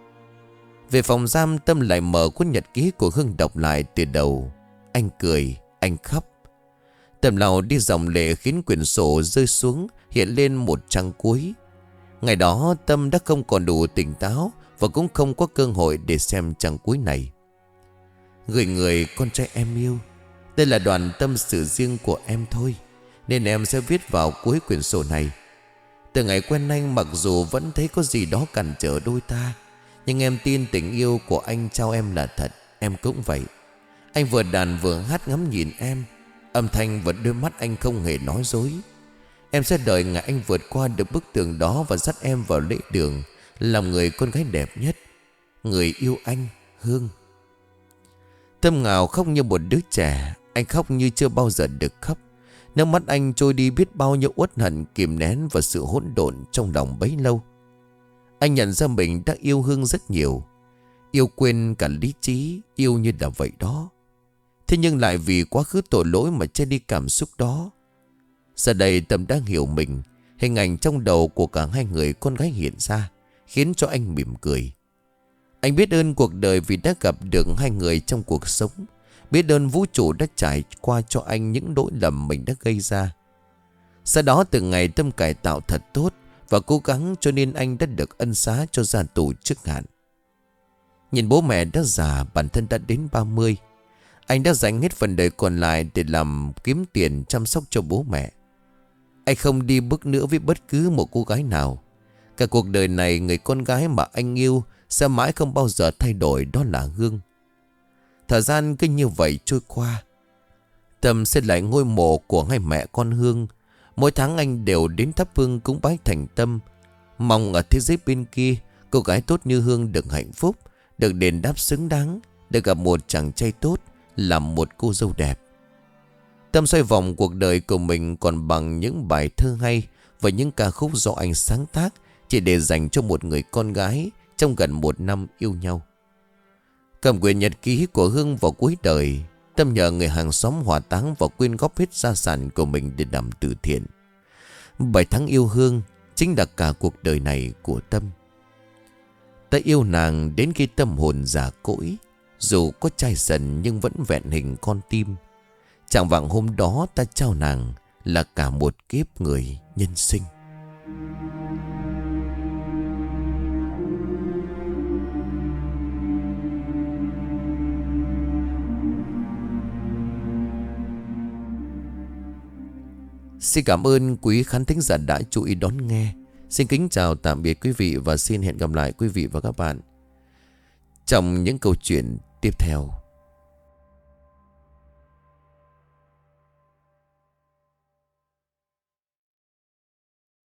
Về phòng giam, Tâm lại mở cuốn nhật ký của Hương đọc lại từ đầu. Anh cười, anh khóc. Tâm nào đi dòng lệ khiến quyển sổ rơi xuống, hiện lên một trang cuối. Ngày đó Tâm đã không còn đủ tỉnh táo và cũng không có cơ hội để xem trang cuối này. Gửi người con trai em yêu, đây là đoạn tâm sự riêng của em thôi, nên em sẽ viết vào cuối quyển sổ này. Từ ngày quen anh, mặc dù vẫn thấy có gì đó cản trở đôi ta, nhưng em tin tình yêu của anh trao em là thật. Em cũng vậy. Anh vừa đàn vừa hát ngắm nhìn em. Âm thanh và đôi mắt anh không hề nói dối. Em sẽ đợi ngày anh vượt qua được bức tường đó và dắt em vào lễ đường, làm người con gái đẹp nhất. Người yêu anh, Hương. Tâm ngào khóc như một đứa trẻ. Anh khóc như chưa bao giờ được khóc. Nước mắt anh trôi đi biết bao nhiêu uất hận kìm nén và sự hỗn độn trong lòng bấy lâu. Anh nhận ra mình đã yêu Hương rất nhiều. Yêu quên cả lý trí. Yêu như là vậy đó. Thế nhưng lại vì quá khứ tội lỗi mà che đi cảm xúc đó. Giờ đây Tâm đã hiểu mình. Hình ảnh trong đầu của cả hai người con gái hiện ra, khiến cho anh mỉm cười. Anh biết ơn cuộc đời vì đã gặp được hai người trong cuộc sống. Biết ơn vũ trụ đã trải qua cho anh những lỗi lầm mình đã gây ra. Sau đó từng ngày Tâm cải tạo thật tốt và cố gắng, cho nên anh đã được ân xá cho ra tù trước hạn. Nhìn bố mẹ đã già, bản thân đã đến 30. Anh đã dành hết phần đời còn lại để làm kiếm tiền chăm sóc cho bố mẹ. Anh không đi bước nữa với bất cứ một cô gái nào. Cả cuộc đời này, người con gái mà anh yêu sẽ mãi không bao giờ thay đổi, đó là Hương. Thời gian cứ như vậy trôi qua. Tâm xây lại ngôi mộ của hai mẹ con Hương. Mỗi tháng anh đều đến thắp hương cúng bái thành tâm, mong ở thế giới bên kia, cô gái tốt như Hương được hạnh phúc, được đền đáp xứng đáng, được gặp một chàng trai tốt, làm một cô dâu đẹp. Tâm xoay vòng cuộc đời của mình còn bằng những bài thơ hay và những ca khúc do anh sáng tác, chỉ để dành cho một người con gái trong gần 1 năm yêu nhau. Cầm quyển nhật ký của Hương vào cuối đời, Tâm nhờ người hàng xóm hỏa táng và quyên góp hết gia sản của mình để làm từ thiện. 7 tháng yêu Hương chính là cả cuộc đời này của Tâm. Ta yêu nàng đến khi tâm hồn già cỗi, dù có chai dần nhưng vẫn vẹn hình con tim. Chạng vạng hôm đó ta trao nàng là cả một kiếp người nhân sinh. Xin cảm ơn quý khán thính giả đã chú ý đón nghe. Xin kính chào tạm biệt quý vị và xin hẹn gặp lại quý vị và các bạn trong những câu chuyện tiếp theo.